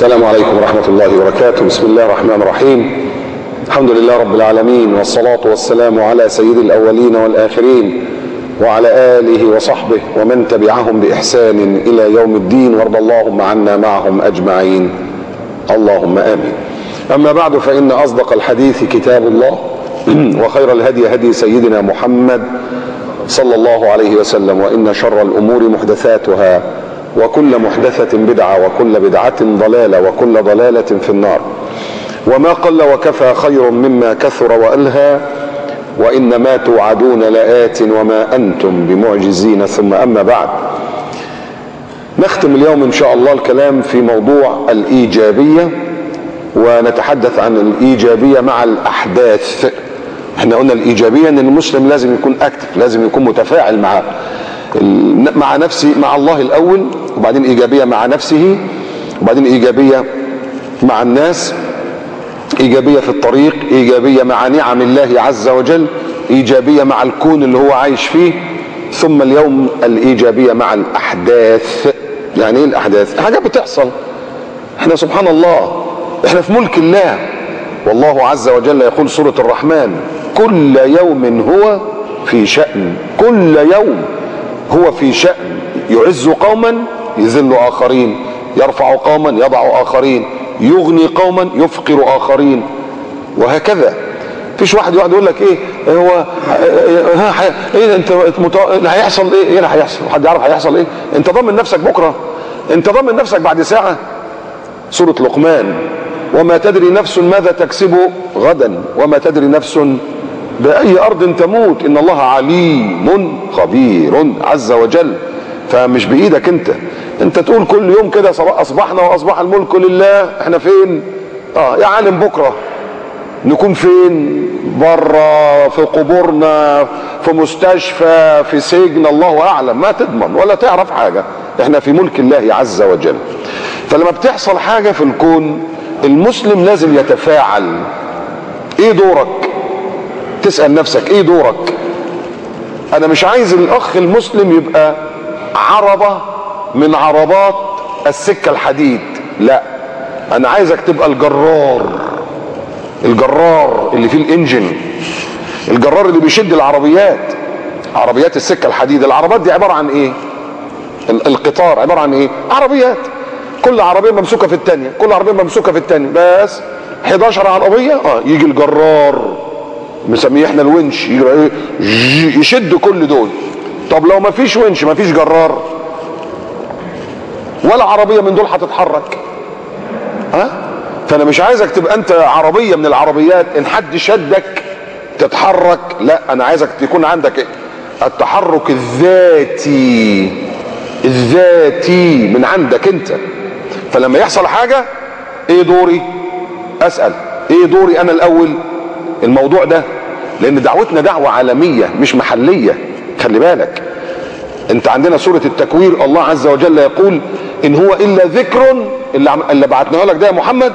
السلام عليكم ورحمة الله وبركاته. بسم الله الرحمن الرحيم. الحمد لله رب العالمين، والصلاة والسلام على سيد الأولين والآخرين وعلى آله وصحبه ومن تبعهم بإحسان إلى يوم الدين، وارض اللهم عنا معهم أجمعين، اللهم آمين. أما بعد، فإن أصدق الحديث كتاب الله، وخير الهدي هدي سيدنا محمد صلى الله عليه وسلم، وإن شر الأمور محدثاتها، وكل محدثة بدعة، وكل بدعة ضلالة، وكل ضلالة في النار. وما قل وكفى خير مما كثر وألهى، وإنما توعدون لآت وما أنتم بمعجزين. ثم أما بعد، نختم اليوم إن شاء الله الكلام في موضوع الإيجابية، ونتحدث عن الإيجابية مع الأحداث. احنا قلنا الإيجابية ان المسلم لازم يكون اكتف، لازم يكون متفاعل مع نفسه، مع الله الأول، وبعدين إيجابية مع نفسه، وبعدين إيجابية مع الناس، إيجابية في الطريق، إيجابية مع نعم الله عز وجل، إيجابية مع الكون اللي هو عايش فيه، ثم اليوم الإيجابية مع الأحداث. يعني إيه الأحداث؟ حاجات بتحصل. احنا سبحان الله احنا في ملك الله، والله عز وجل يقول سورة الرحمن: كل يوم هو في شأن. كل يوم هو في شأن، يعز قوما يذل آخرين، يرفع قوما يضع آخرين، يغني قوما يفقر آخرين، وهكذا. فيش واحد يقول لك ايه هو ايه انت اللي هيحصل، ايه اللي هيحصل؟ حد يعرف هيحصل ايه؟ انت ضامن نفسك بكره؟ انت ضامن نفسك بعد ساعه؟ سورة لقمان: وما تدري نفس ماذا تكسب غدا، وما تدري نفس بأي أرض تموت، إن الله عليم خبير عز وجل. فمش بإيدك انت تقول كل يوم كده أصبحنا وأصبح الملك لله. احنا فين؟ يا عالم بكرة نكون فين؟ بره، في قبورنا، في مستشفى، في سجن، الله أعلم. ما تضمن ولا تعرف حاجة. احنا في ملك الله عز وجل. فلما بتحصل حاجة في الكون، المسلم لازم يتفاعل. ايه دورك؟ تسأل نفسك ايه دورك. انا مش عايز الاخ المسلم يبقى عربة من عربات السكة الحديد، لا، انا عايزك تبقى الجرار اللي فيه الانجن، الجرار اللي بيشد العربيات، عربيات السكة الحديد. العربات دي عبارة عن ايه؟ القطار عبارة عن ايه؟ عربيات، كل عربية ممسوكة في التانية، كل عربية ممسوكة في التانية، بس 11 عربية. يجي الجرار، مسميه احنا الونش، يشد كل دول. طب لو ما فيش ونش، ما فيش جرار، ولا عربية من دول هتتحرك. فانا مش عايزك تبقى انت عربية من العربيات ان حد شدك تتحرك، لا، انا عايزك يكون عندك التحرك الذاتي من عندك انت. فلما يحصل حاجة، ايه دوري؟ اسأل ايه دوري انا الاول الموضوع ده، لان دعوتنا دعوة عالمية مش محلية. خلي بالك، انت عندنا سورة التكوير الله عز وجل يقول: ان هو الا ذكر، اللي بعتناه لك ده يا محمد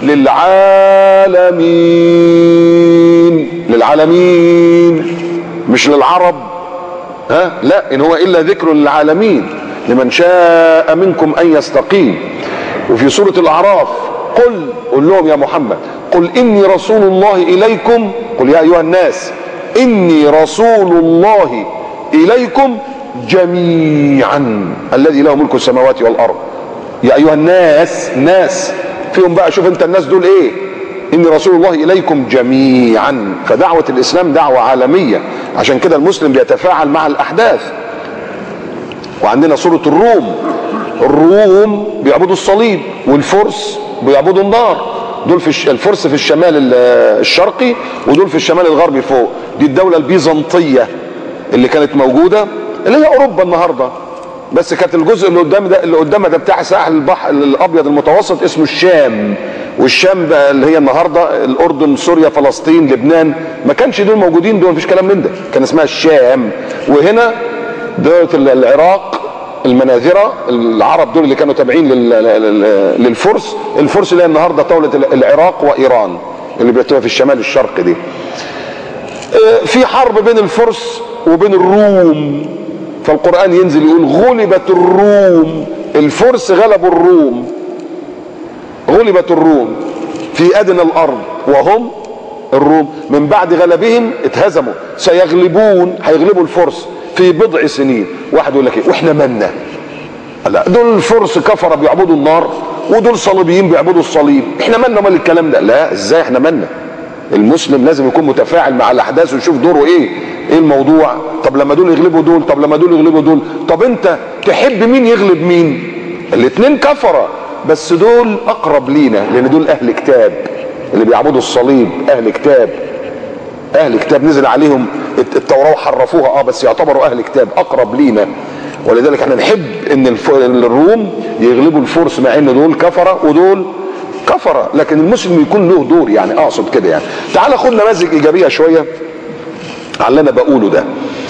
للعالمين، مش للعرب. لا، ان هو الا ذكر للعالمين لمن شاء منكم ان يستقيم. وفي سورة الاعراف: قل لهم يا محمد، قل اني رسول الله اليكم، قل يا ايها الناس اني رسول الله اليكم جميعا الذي له ملك السماوات والارض. يا ايها الناس، ناس فيهم بقى، شوف انت الناس دول ايه؟ اني رسول الله اليكم جميعا. فدعوة الاسلام دعوة عالمية، عشان كده المسلم بيتفاعل مع الاحداث. وعندنا سورة الروم بيعبدوا الصليب، والفرس بيعبدوا النار. دول في الفرس في الشمال الشرقي، ودول في الشمال الغربي فوق. دي الدولة البيزنطية اللي كانت موجودة، اللي هي اوروبا النهارده، بس كانت الجزء اللي قدامها ده بتاع ساحل البحر الابيض المتوسط اسمه الشام. والشام بقى اللي هي النهارده الاردن، سوريا، فلسطين، لبنان، ما كانش دول موجودين، دول مفيش كلام من ده، كان اسمها الشام. وهنا دولة العراق، المناذرة، العرب دول اللي كانوا تابعين للفرس. الفرس اللي هي النهارده دولة العراق وإيران اللي بتبقى في الشمال الشرقي دي. في حرب بين الفرس وبين الروم، فالقرآن ينزل يقول: غلبت الروم، الفرس غلبوا الروم. غلبت الروم في ادنى الارض وهم الروم من بعد غلبهم اتهزموا، سيغلبون، هيغلبوا الفرس في بضع سنين. واحد يقول لك ايه واحنا مالنا؟ لا، دول الفرس كفره بيعبدوا النار ودول صليبيين بيعبدوا الصليب، احنا مالنا مال الكلام ده؟ لا، ازاي احنا مالنا؟ المسلم لازم يكون متفاعل مع الاحداث ويشوف دوره ايه الموضوع. طب لما دول يغلبوا دول، طب لما دول يغلبوا دول، طب انت تحب مين يغلب مين؟ الاتنين كفره، بس دول اقرب لينا لان دول اهل كتاب، اللي بيعبدوا الصليب اهل كتاب، اهل كتاب نزل عليهم التوراة وحرفوها، بس يعتبروا اهل كتاب اقرب لينا، ولذلك احنا نحب ان الروم يغلبوا الفرس مع ان دول كفره ودول كفره، لكن المسلم يكون له دور، يعني اقصد كده. يعني تعال خد نماذج ايجابيه شويه على اللي انا بقوله ده.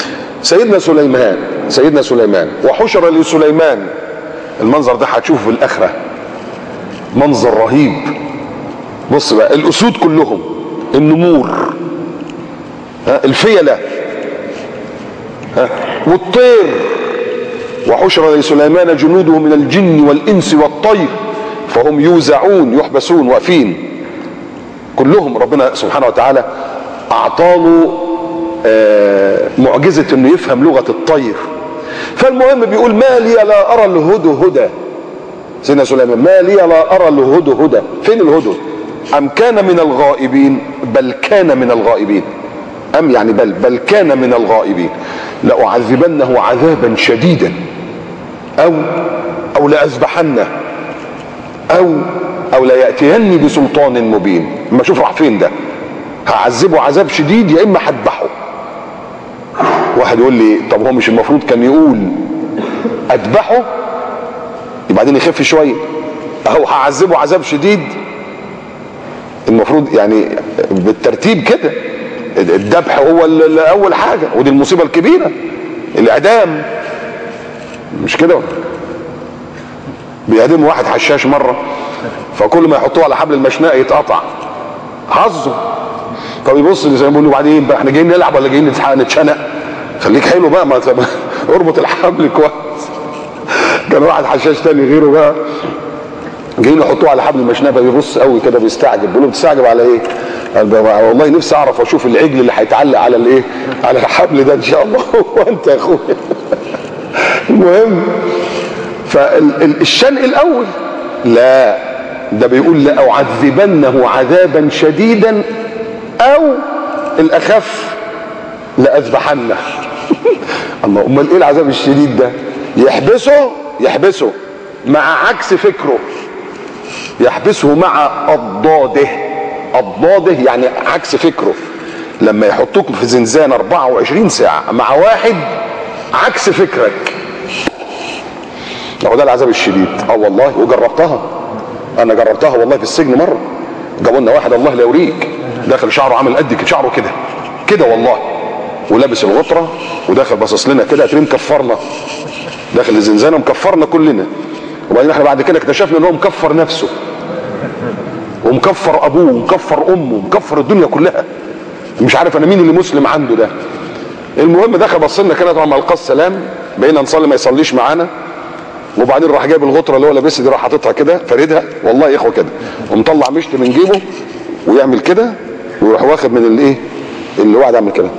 سيدنا سليمان وحشر لسليمان، المنظر ده هتشوفه في الاخره، منظر رهيب. بص بقى، الاسود كلهم، النمور، الفيله، والطير. وحشر لسليمان جنوده من الجن والانس والطير فهم يوزعون، يحبسون، واقفين كلهم. ربنا سبحانه وتعالى اعطاله معجزه انه يفهم لغه الطير. فالمهم بيقول ما لي لا ارى الهدهدى، سيدنا سليمان ما لي لا ارى الهدهدى. فين الهدهد؟ ام كان من الغائبين؟ بل كان من الغائبين، ام يعني بل كان من الغائبين. لاعذبنه عذابا شديدا او لاذبحنه او لا ياتيني بسلطان مبين. اما اشوف راح فين ده، هعذبه عذاب شديد يا اما هذبحه. واحد يقول لي طب هو مش المفروض كان يقول اذبحه بعدين يخف شويه؟ اهو هعذبه عذاب شديد، المفروض يعني بالترتيب كده. الذبح هو اول حاجه، ودي المصيبه الكبيره، الاعدام، مش كده؟ بيعدموا واحد حشاش مره، فكل ما يحطوه على حبل المشنقه يتقطع حظه. طب يبص زي ما بيقولوا بعدين بقى احنا جايين نلعب ولا جايين نتشنق؟ خليك حلو بقى، ما اربط الحبل كويس. كان واحد حشاش تاني غيره بقى جايين يحطوه على حبل المشنقه، بيبص قوي كده بيستعجب، بيقول له بتستعجب على ايه؟ قال والله نفسي اعرف اشوف العجل اللي هيتعلق على الايه؟ على الحبل ده ان شاء الله. وانت يا اخويا. المهم فالشنق الاول لا، ده بيقول لاعذبنه عذابا شديدا او الاخف لاذبحنه. الله، امال ايه العذاب الشديد ده؟ يحبسه مع عكس فكره، يحبسه مع اضداده يعني عكس فكره. لما يحطوك في زنزانه 24 ساعه مع واحد عكس فكرك، هو ده العذاب الشديد. والله، وجربتها، انا جربتها والله في السجن مره. جابوا لنا واحد الله لا يوريك، داخل شعره عامل قد شعره كده والله، ولابس الغطره وداخل باصص لنا كده، تريم كفرنا، داخل الزنزانه مكفرنا كلنا. وبعدين احنا بعد كده اكتشفنا ان هو مكفر نفسه ومكفر ابوه ومكفر امه ومكفر الدنيا كلها، مش عارف انا مين اللي مسلم عنده ده. المهم دخل بص لنا كده، طبعا مع القى السلام، بقينا نصلي ما يصليش معانا. وبعدين راح جايب الغطره اللي هو لابسها دي، راح حاططها كده فاردها، والله يا اخوه كده، ومطلع مشط من جيبه ويعمل كده، ويروح واخد من الايه اللي واحد عامل كده.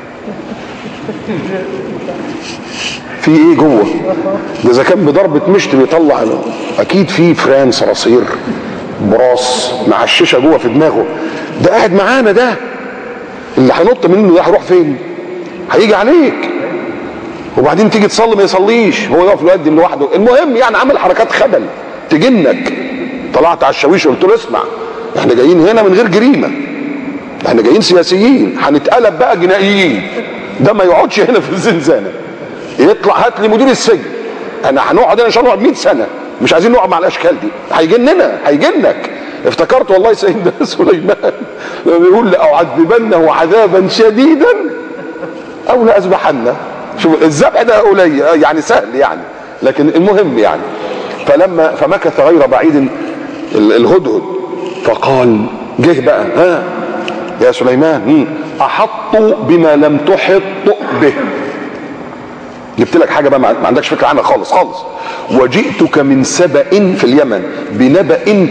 في ايه جوه ده؟ اذا كان بضربه مشط بيطلع اكيد في فران صراصير براس معششه جوه في دماغه. ده قاعد معانا، ده اللي هينط منه ده هيروح فين؟ هيجي عليك. وبعدين تيجي تصلي ما يصليش، هو يقف يقدم لوحده. المهم يعني عمل حركات خبل تجنك. طلعت على الشاويش قلت له اسمع، احنا جايين هنا من غير جريمه، احنا جايين سياسيين، هنتقلب بقى جنائيين. ده ما يقعدش هنا في الزنزانه، يطلع هات لي مدير السجن. انا هنقعد هنا عشان نقعد 100 سنه، مش عايزين نقعد مع الاشكال دي، هيجننا هيجنك. افتكرت والله سيدنا سليمان لما بيقول لاعذبنه عذابا شديدا او لاذبحنه. شوف الذبح ده قليل يعني سهل يعني، لكن المهم يعني. فمكث غير بعيد الهدهد فقال، جه بقى يا سليمان احطوا بما لم تحط به، جبت لك حاجه بقى ما عندكش فكره عنها خالص. وجئتك من سبأ في اليمن بنبأ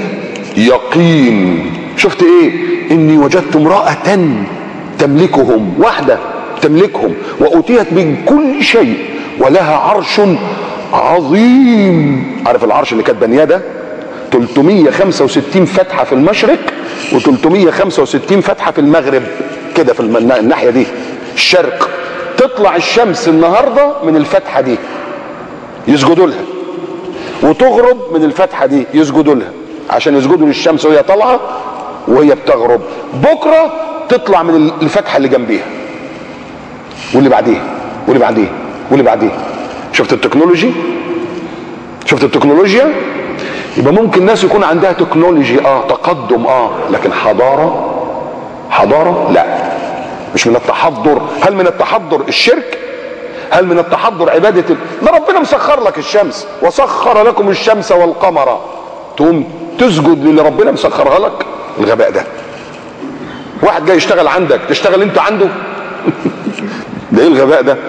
يقين. شفت ايه؟ اني وجدت امرأة تملكهم، واحدة تملكهم، وأوتيت من كل شيء ولها عرش عظيم. عارف العرش اللي كانت بنياه ده؟ 365 فتحة في المشرق و365 فتحة في المغرب، كده في الناحية دي الشرق. تطلع الشمس النهاردة من الفتحة دي يسجدوا لها، وتغرب من الفتحة دي يسجدوا لها، عشان يسجدوا للشمس وهي طالعة وهي بتغرب. بكرة تطلع من الفتحة اللي جنبيها، واللي بعديها واللي بعديها واللي بعديها. شفت التكنولوجي؟ شفت التكنولوجيا؟ يبقى ممكن ناس يكون عندها تكنولوجي تقدم لكن حضارة لا، مش من التحضر. هل من التحضر الشرك؟ هل من التحضر عبادة ده ربنا مسخر لك الشمس، وسخر لكم الشمس والقمر، تقوم تسجد للي ربنا مسخرها لك؟ الغباء ده. واحد جاي يشتغل عندك تشتغل انت عنده؟ ده ايه الغباء ده؟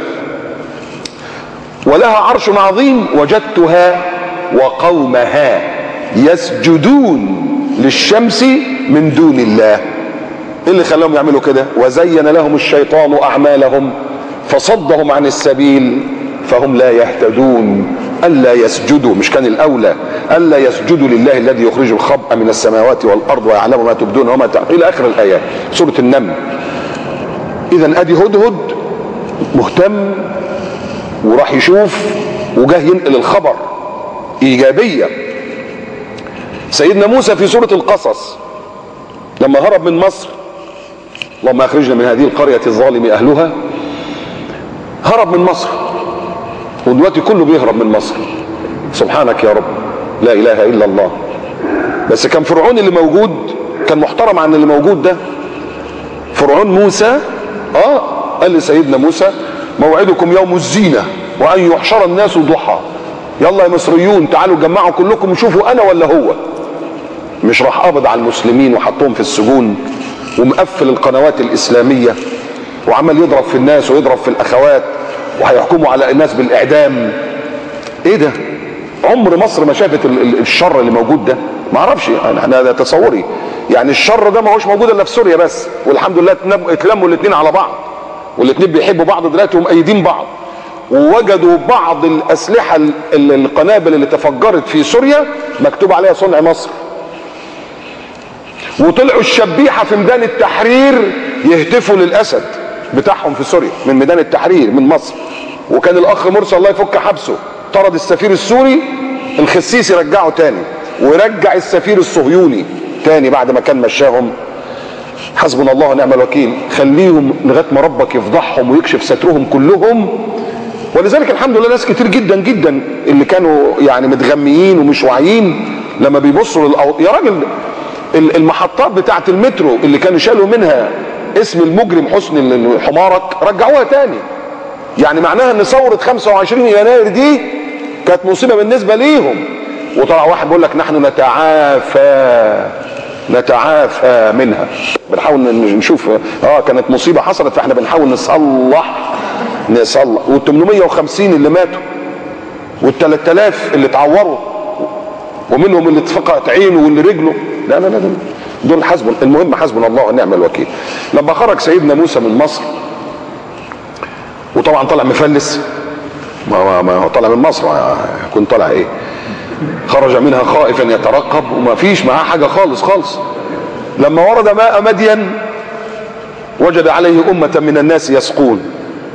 ولها عرش عظيم وجدتها وقومها يسجدون للشمس من دون الله. ايه اللي خلاهم يعملوا كده؟ وزين لهم الشيطان اعمالهم فصدهم عن السبيل فهم لا يهتدون. الا يسجدوا، مش كان الاولى الا يسجدوا لله الذي يخرج الخبء من السماوات والارض ويعلم ما تبدون وما تعلنون الى اخر الايات سوره النمل. اذا ادي هدهد مهتم وراح يشوف وجاه ينقل الخبر ايجابيه. سيدنا موسى في سوره القصص لما هرب من مصر، اللهم اخرجنا من هذه القريه الظالم اهلها، هرب من مصر، ودلوقتي كله بيهرب من مصر. سبحانك يا رب، لا اله الا الله. بس كان فرعون اللي موجود كان محترم عن اللي موجود ده. فرعون موسى قال لسيدنا موسى موعدكم يوم الزينه وان يحشر الناس ضحى. يلا يا مصريون تعالوا جمعوا كلكم وشوفوا انا ولا هو. مش راح قابض على المسلمين وحطهم في السجون ومقفل القنوات الاسلاميه وعمال يضرب في الناس ويضرب في الاخوات وهيحكموا على الناس بالاعدام. ايه ده؟ عمر مصر ما شافت الشر اللي موجود ده. ما اعرفش، انا ده تصوري. يعني الشر ده ما هوش موجود الا في سوريا بس، والحمد لله اتلموا الاثنين على بعض، والاثنين بيحبوا بعض دلوقتي ومؤيدين بعض. ووجدوا بعض الاسلحه القنابل اللي تفجرت في سوريا مكتوب عليها صنع مصر. وطلعوا الشبيحه في ميدان التحرير يهتفوا للاسد بتاعهم في سوريا من ميدان التحرير من مصر. وكان الاخ مرسي الله يفك حبسه طرد السفير السوري، الخسيسي رجعه تاني، ورجع السفير الصهيوني تاني بعد ما كان مشاهم. حسبنا الله ونعم الوكيل. خليهم لغايه ما ربك يفضحهم ويكشف سترهم كلهم. ولذلك الحمد لله ناس كتير جدا جدا اللي كانوا يعني متغميين ومش واعيين لما بيبصوا يا راجل المحطات بتاعه المترو اللي كانوا شالوا منها اسم المجرم حسني حمارك رجعوها تاني. يعني معناها ان ثوره 25 يناير دي كانت مصيبه بالنسبه ليهم. وطلع واحد بيقول لك نحن نتعافى منها، بنحاول نشوف كانت مصيبه حصلت فاحنا بنحاول نصلح. وال850 اللي ماتوا وال3000 اللي اتعوروا ومنهم اللي اتفقعت عينه واللي رجله، لا لا لا دول حسبنا. المهم حسبنا الله ونعم الوكيل. لما خرج سيدنا موسى من مصر وطبعا طلع مفلس، ما هو طلع من مصر يكون طلع ايه؟ خرج منها خائفا يترقب وما فيش معاه حاجه خالص خالص. لما ورد ماء مدين وجد عليه امه من الناس يسقون،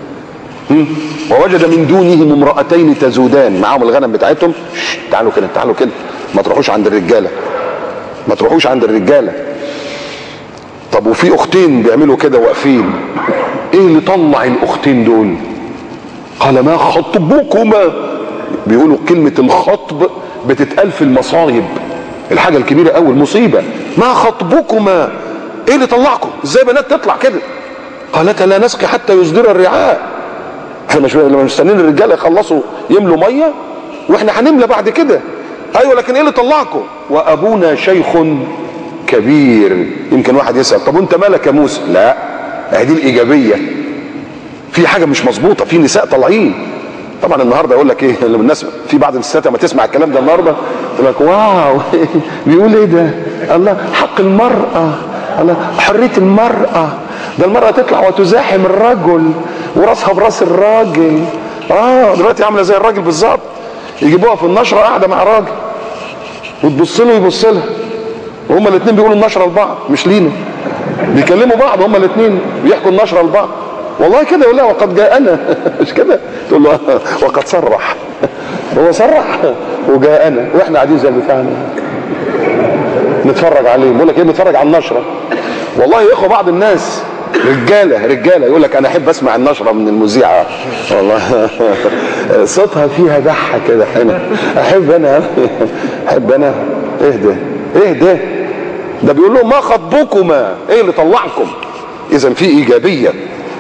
ووجد من دونهم امرأتين تزودان، معاهم الغنم بتاعتهم. تعالوا كده تعالوا كده، ما تروحوش عند الرجاله، ما تروحوش عند الرجاله. طب وفي اختين بيعملوا كده واقفين، ايه اللي طلع الاختين دول؟ قال ما خطبكما. بيقولوا كلمه الخطب بتتقال في المصايب، الحاجه الكبيره قوي المصيبه. ما خطبكما، ايه اللي طلعكم؟ ازاي بنات تطلع كده؟ قالتا لا نسقي حتى يصدر الرعاء. احنا مش مستنيين الرجاله يخلصوا يملوا ميه واحنا هنملى بعد كده. ايوه لكن ايه اللي طلعكم؟ وابونا شيخ كبير. يمكن واحد يسال طب وانت مالك يا موسى؟ لا، دي الايجابيه. في حاجه مش مظبوطه، في نساء طالعين طبعا النهارده يقول لك ايه الناس، في بعض الستات لما تسمع الكلام ده النهارده تقول لك واو بيقول ايه ده؟ الله، حق المرأة، الله، حرية المرأة، ده المرأة تطلع وتزاحم الرجل وراسها براس الراجل. دلوقتي عامله زي الراجل بالظبط، يجيبوها في النشره قاعده مع راجل وتبص له ويبص لها، وهما الاثنين بيقولوا النشره لبعض مش لينا، بيكلموا بعض هما الاثنين بيحكوا النشره لبعض. والله كده يقول لها وقد جاءنا مش كده؟ تقول له وقد صرح هو صرح وجاءنا، واحنا قاعدين زي بتاعنا نتفرج عليه. بقول لك ايه، بنتفرج على النشره. والله يا اخوه بعض الناس رجاله يقول لك انا احب اسمع النشره من المذيعه، والله صوتها فيها ضحك كده، انا احب انا اهدى ده بيقول لهم ما خطبكما، ايه اللي طلعكم؟ اذا في ايجابيه.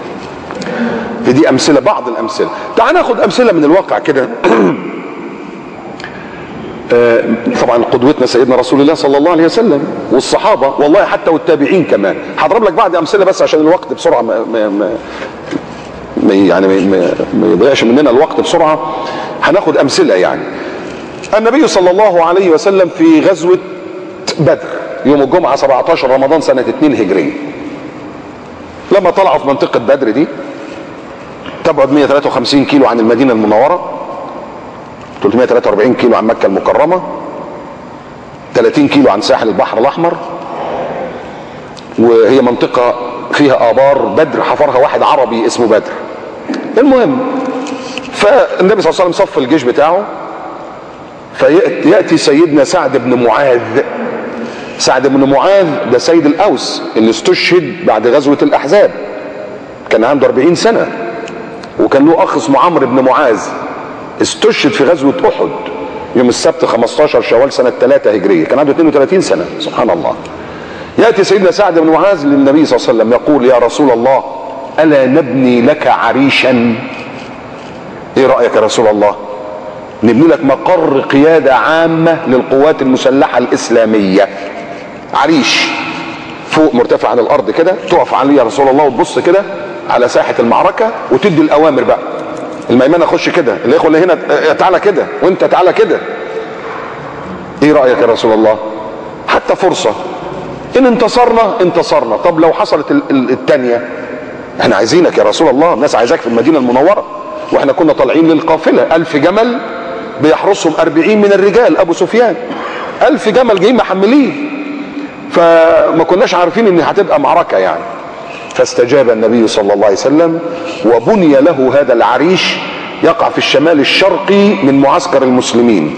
دي امثله، بعض الامثله. تعال ناخد امثله من الواقع كده. طبعا قدوتنا سيدنا رسول الله صلى الله عليه وسلم والصحابه، والله حتى والتابعين كمان. هضرب لك بعض امثله بس عشان الوقت بسرعه ما يضيعش مننا الوقت بسرعه. هناخد امثله يعني. النبي صلى الله عليه وسلم في غزوه بدر يوم الجمعه 17 رمضان سنه 2 هجريه، لما طلعوا في منطقه بدر دي تبعد 153 كيلو عن المدينه المنوره، 343 كيلو عن مكة المكرمة، 30 كيلو عن ساحل البحر الأحمر، وهي منطقة فيها آبار بدر حفرها واحد عربي اسمه بدر. المهم فالنبي صلى الله عليه وسلم صف الجيش بتاعه، فيأتي سيدنا سعد بن معاذ. سعد بن معاذ ده سيد الأوس اللي استشهد بعد غزوة الأحزاب، كان عنده 40 سنة، وكان له أخ اسمه عمرو بن معاذ استشهد في غزوة أحد يوم السبت 15 شوال سنة 3 هجرية، كان عنده 32 سنة. سبحان الله. يأتي سيدنا سعد بن معاذ للنبي صلى الله عليه وسلم يقول يا رسول الله ألا نبني لك عريشا؟ ايه رأيك يا رسول الله؟ نبني لك مقر قيادة عامة للقوات المسلحة الإسلامية، عريش فوق مرتفع عن الأرض كده، تقف عليه يا رسول الله وتبص كده على ساحة المعركة وتدي الأوامر بقى. الميمنة خش كده، الاخوه اللي هنا تعالى كده، وانت تعالى كده. ايه رايك يا رسول الله؟ حتى فرصه ان انتصرنا. طب لو حصلت الثانيه، احنا عايزينك يا رسول الله، الناس عايزاك في المدينه المنوره، واحنا كنا طالعين للقافله 1000 جمل بيحرسهم 40 من الرجال، ابو سفيان 1000 جمل جايين محملين، فما كناش عارفين ان هتبقى معركه يعني. فاستجاب النبي صلى الله عليه وسلم وبني له هذا العريش يقع في الشمال الشرقي من معسكر المسلمين،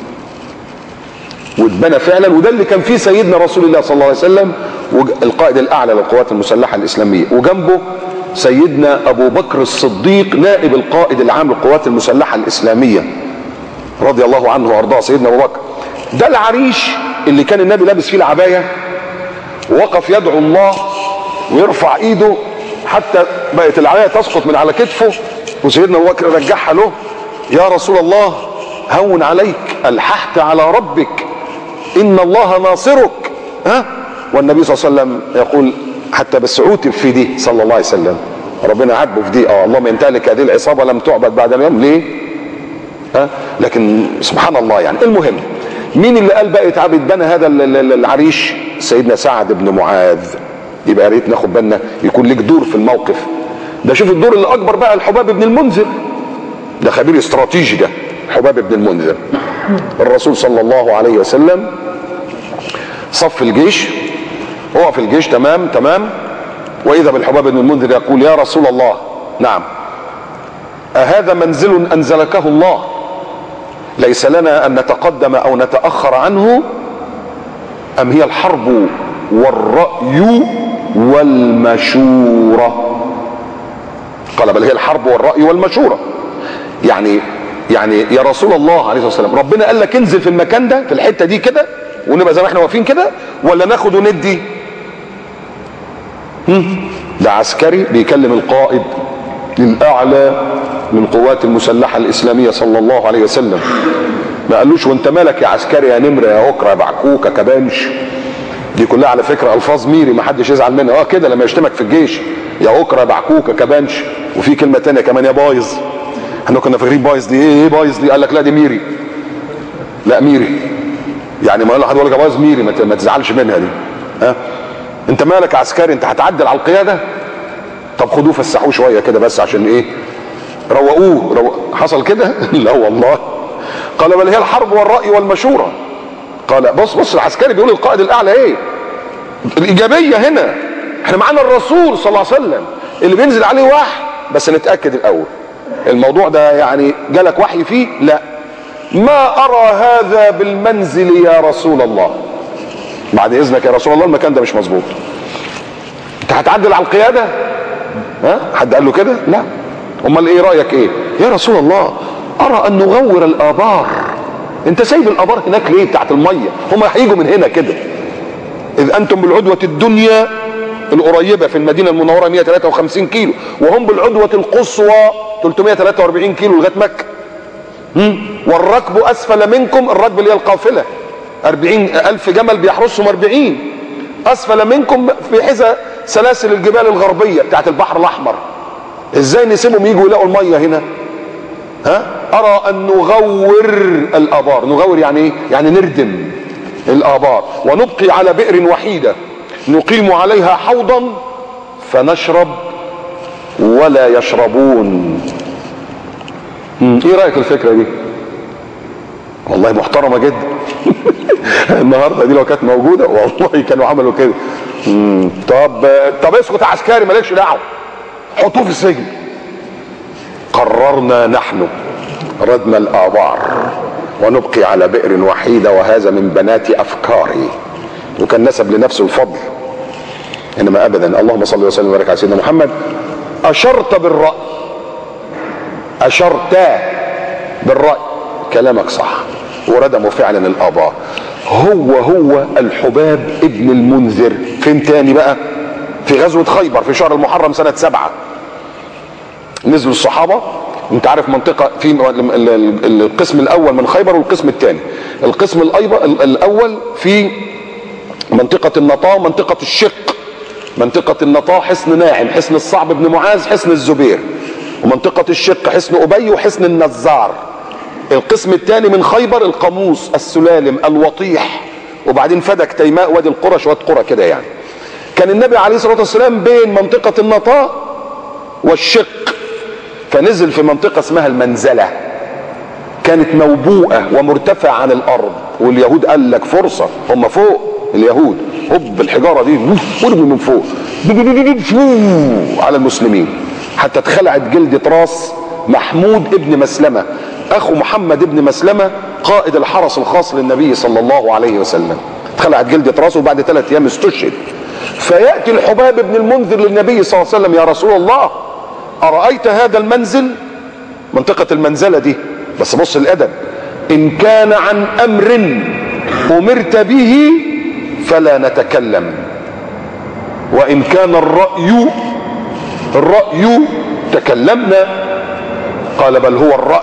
واتبنى فعلا، وده اللي كان فيه سيدنا رسول الله صلى الله عليه وسلم القائد الاعلى للقوات المسلحه الاسلاميه، وجنبه سيدنا ابو بكر الصديق نائب القائد العام للقوات المسلحه الاسلاميه رضي الله عنه وارضاه سيدنا ابو بكر. ده العريش اللي كان النبي لابس فيه العبايه ووقف يدعو الله ويرفع ايده حتى بقت العبايه تسقط من على كتفه، وسيدنا ابو بكر رجعها له، يا رسول الله هون عليك، الححت على ربك، ان الله ناصرك. والنبي صلى الله عليه وسلم يقول حتى بس عوتب في دي صلى الله عليه وسلم، ربنا عاتبه في دي، اللهم ان تهلك هذه العصابه لم تعبد بعد اليوم. ليه؟ لكن سبحان الله يعني. المهم مين اللي قال بقى يتعبد بنى هذا العريش؟ سيدنا سعد بن معاذ. يبقى يا ريت ناخد بالنا يكون لك دور في الموقف ده. شوف الدور اللي اكبر بقى الحباب بن المنذر، ده خبير استراتيجي، ده حباب بن المنذر. الرسول صلى الله عليه وسلم صف الجيش، هو في الجيش تمام، واذا بالحباب بن المنذر يقول يا رسول الله نعم، أهذا منزل انزلكه الله ليس لنا ان نتقدم او نتاخر عنه، ام هي الحرب والرأي والمشورة؟ قال بل هي الحرب والرأي والمشورة. يعني يا رسول الله عليه الصلاة والسلام ربنا قال لك انزل في المكان ده في الحتة دي كده ونبقى زي ما احنا واقفين كده، ولا ناخد وندي؟ ده عسكري بيكلم القائد الأعلى للقوات المسلحة الإسلامية صلى الله عليه وسلم، ما قالوش وانت مالك يا عسكري يا نمرة يا أكرة يا بعكوك يا كبانش. دي كلها على فكره الفاظ ميري ما حدش يزعل منها، كده لما يشتمك في الجيش يا أكرة يا بعكوك يا كبانش، وفي كلمه ثانيه كمان يا بايظ. احنا كنا فاكرين بايظ دي ايه بايظ دي، قال لك لا دي ميري. لا ميري يعني ما حد يقول لك بايظ ميري ما تزعلش منها دي. ها انت مالك عسكري، انت هتعدل على القياده؟ طب خدوه فسحوه شويه كده بس عشان ايه؟ روقوه. حصل كده؟ لا والله. قال بل هي الحرب والراي والمشوره. قال بص العسكري بيقول القائد الاعلى ايه؟ الايجابيه هنا. احنا معانا الرسول صلى الله عليه وسلم اللي بينزل عليه وحي، بس نتاكد الاول الموضوع ده يعني جالك وحي فيه؟ لا. ما ارى هذا بالمنزل يا رسول الله، بعد اذنك يا رسول الله المكان ده مش مظبوط. انت هتعدل على القياده؟ ها حد قال له كده؟ لا. امال ايه رايك ايه؟ يا رسول الله ارى ان نغور الابار. انت سايب الابار هناك ليه بتاعت الميه؟ هم هيجوا من هنا كده. اذ انتم بالعدوه الدنيا القريبه في المدينه المنوره 153 كيلو، وهم بالعدوه القصوى 343 كيلو لغايه مكه. والركب اسفل منكم، الركب اللي هي القافله 40,000 جمل بيحرسهم 40 اسفل منكم في حذاء سلاسل الجبال الغربيه بتاعت البحر الاحمر. ازاي نسيبهم يجوا يلاقوا الميه هنا؟ ها ارى ان نغور الابار. نغور يعني ايه؟ يعني نردم الابار، ونبقي على بئر وحيده نقيم عليها حوضا فنشرب ولا يشربون. ايه رايك الفكره دي؟ والله محترمه جدا. النهارده دي لو كانت موجوده والله كانوا عملوا كده. طب اسكت عسكري مالكش دعوه، حطوه في السجن. قررنا نحن ردم الآبار ونبقي على بئر وحيدة وهذا من بنات أفكاري. وكان نسب لنفسه الفضل، إنما أبدا. اللهم صل وسلم وبارك على سيدنا محمد. أشرت بالرأي، أشرت بالرأي، كلامك صح. وردموا فعلا الآبار. هو الحباب ابن المنذر. فين تاني بقى؟ في غزوة خيبر في شهر المحرم سنة 7 نزلوا الصحابة. انت عارف منطقة في القسم الاول من خيبر والقسم الثاني. القسم الاول في منطقة النطاة ومنطقة الشق. منطقة النطاة حصن ناعم، حصن الصعب بن معاذ، حصن الزبير. ومنطقة الشق حصن أبي وحصن النزار. القسم الثاني من خيبر القاموس، السلالم، الوطيح، وبعدين فدك، تيماء، وادي القرى، شوية قرى كده يعني. كان النبي عليه الصلاة والسلام بين منطقة النطاة والشق، فنزل في منطقة اسمها المنزلة، كانت موبوءة ومرتفعة عن الأرض. واليهود قال لك فرصة، هم فوق اليهود، هب الحجارة دي ورموا من فوق على المسلمين، حتى اتخلعت جلدة راس محمود ابن مسلمة أخو محمد ابن مسلمة قائد الحرس الخاص للنبي صلى الله عليه وسلم. اتخلعت جلدة راسه وبعد 3 أيام استشهد. فيأتي الحباب ابن المنذر للنبي صلى الله عليه وسلم: يا رسول الله أرأيت هذا المنزل؟ منطقة المنزلة دي، بس بص الأدب: إن كان عن أمر أمرت به فلا نتكلم، وإن كان الرأي تكلمنا. قال: بل هو الرأي،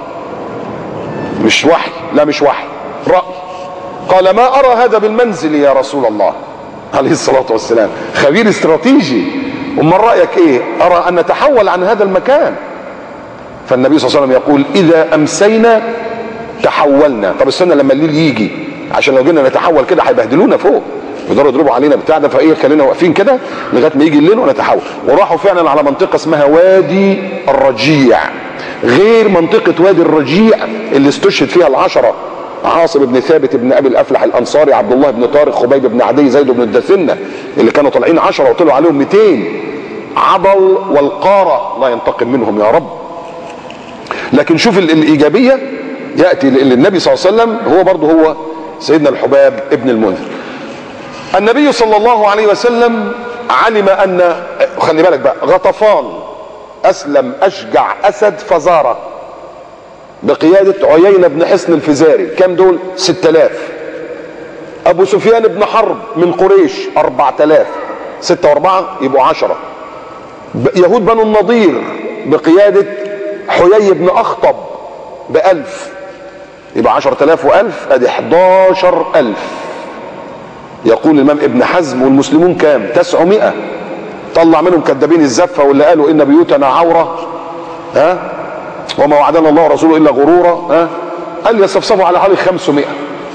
مش وحي. لا مش وحي، رأي. قال: ما أرى هذا بالمنزل يا رسول الله عليه الصلاة والسلام. خبير استراتيجي. ومن رأيك ايه؟ أرى أن نتحول عن هذا المكان. فالنبي صلى الله عليه وسلم يقول: إذا أمسينا تحولنا. طب استنى لما الليل يجي، عشان لو جينا نتحول كده هيبهدلونا فوق، يقدروا يضربوا علينا بتاع ده. فايه خلينا واقفين كده لغايه ما يجي الليل ونتحول. وراحوا فعلا على منطقه اسمها وادي الرجيع، غير منطقه وادي الرجيع اللي استشهد فيها ال10: عاصم بن ثابت بن ابي الافلح الانصاري، عبد الله بن طارق، خبيب بن عدي، زيد بن الدثنه، اللي كانوا طالعين 10 وطلعوا عليهم 200. عضل والقاره الله ينتقم منهم يا رب. لكن شوف الايجابيه، ياتي للنبي صلى الله عليه وسلم هو برضه هو سيدنا الحباب ابن المنذر. النبي صلى الله عليه وسلم علم ان، خلي بالك بقى، غطفان اسلم اشجع اسد فزاره بقيادة عيينة بن حصن الفزاري. كم دول؟ 6000. ابو سفيان بن حرب من قريش 4000. 6 و4 يبقوا 10. يهود بنو النضير بقيادة حيي بن اخطب ب1000 يبقى 10000 و1000 ادي 11000. يقول الامام ابن حزم: والمسلمون كام؟ 900. طلع منهم كذابين الزفة واللي قالوا ان بيوتنا عورة، ها، وما وعدنا الله ورسوله الا غرورا. قال يصفصفوا على حوالي 500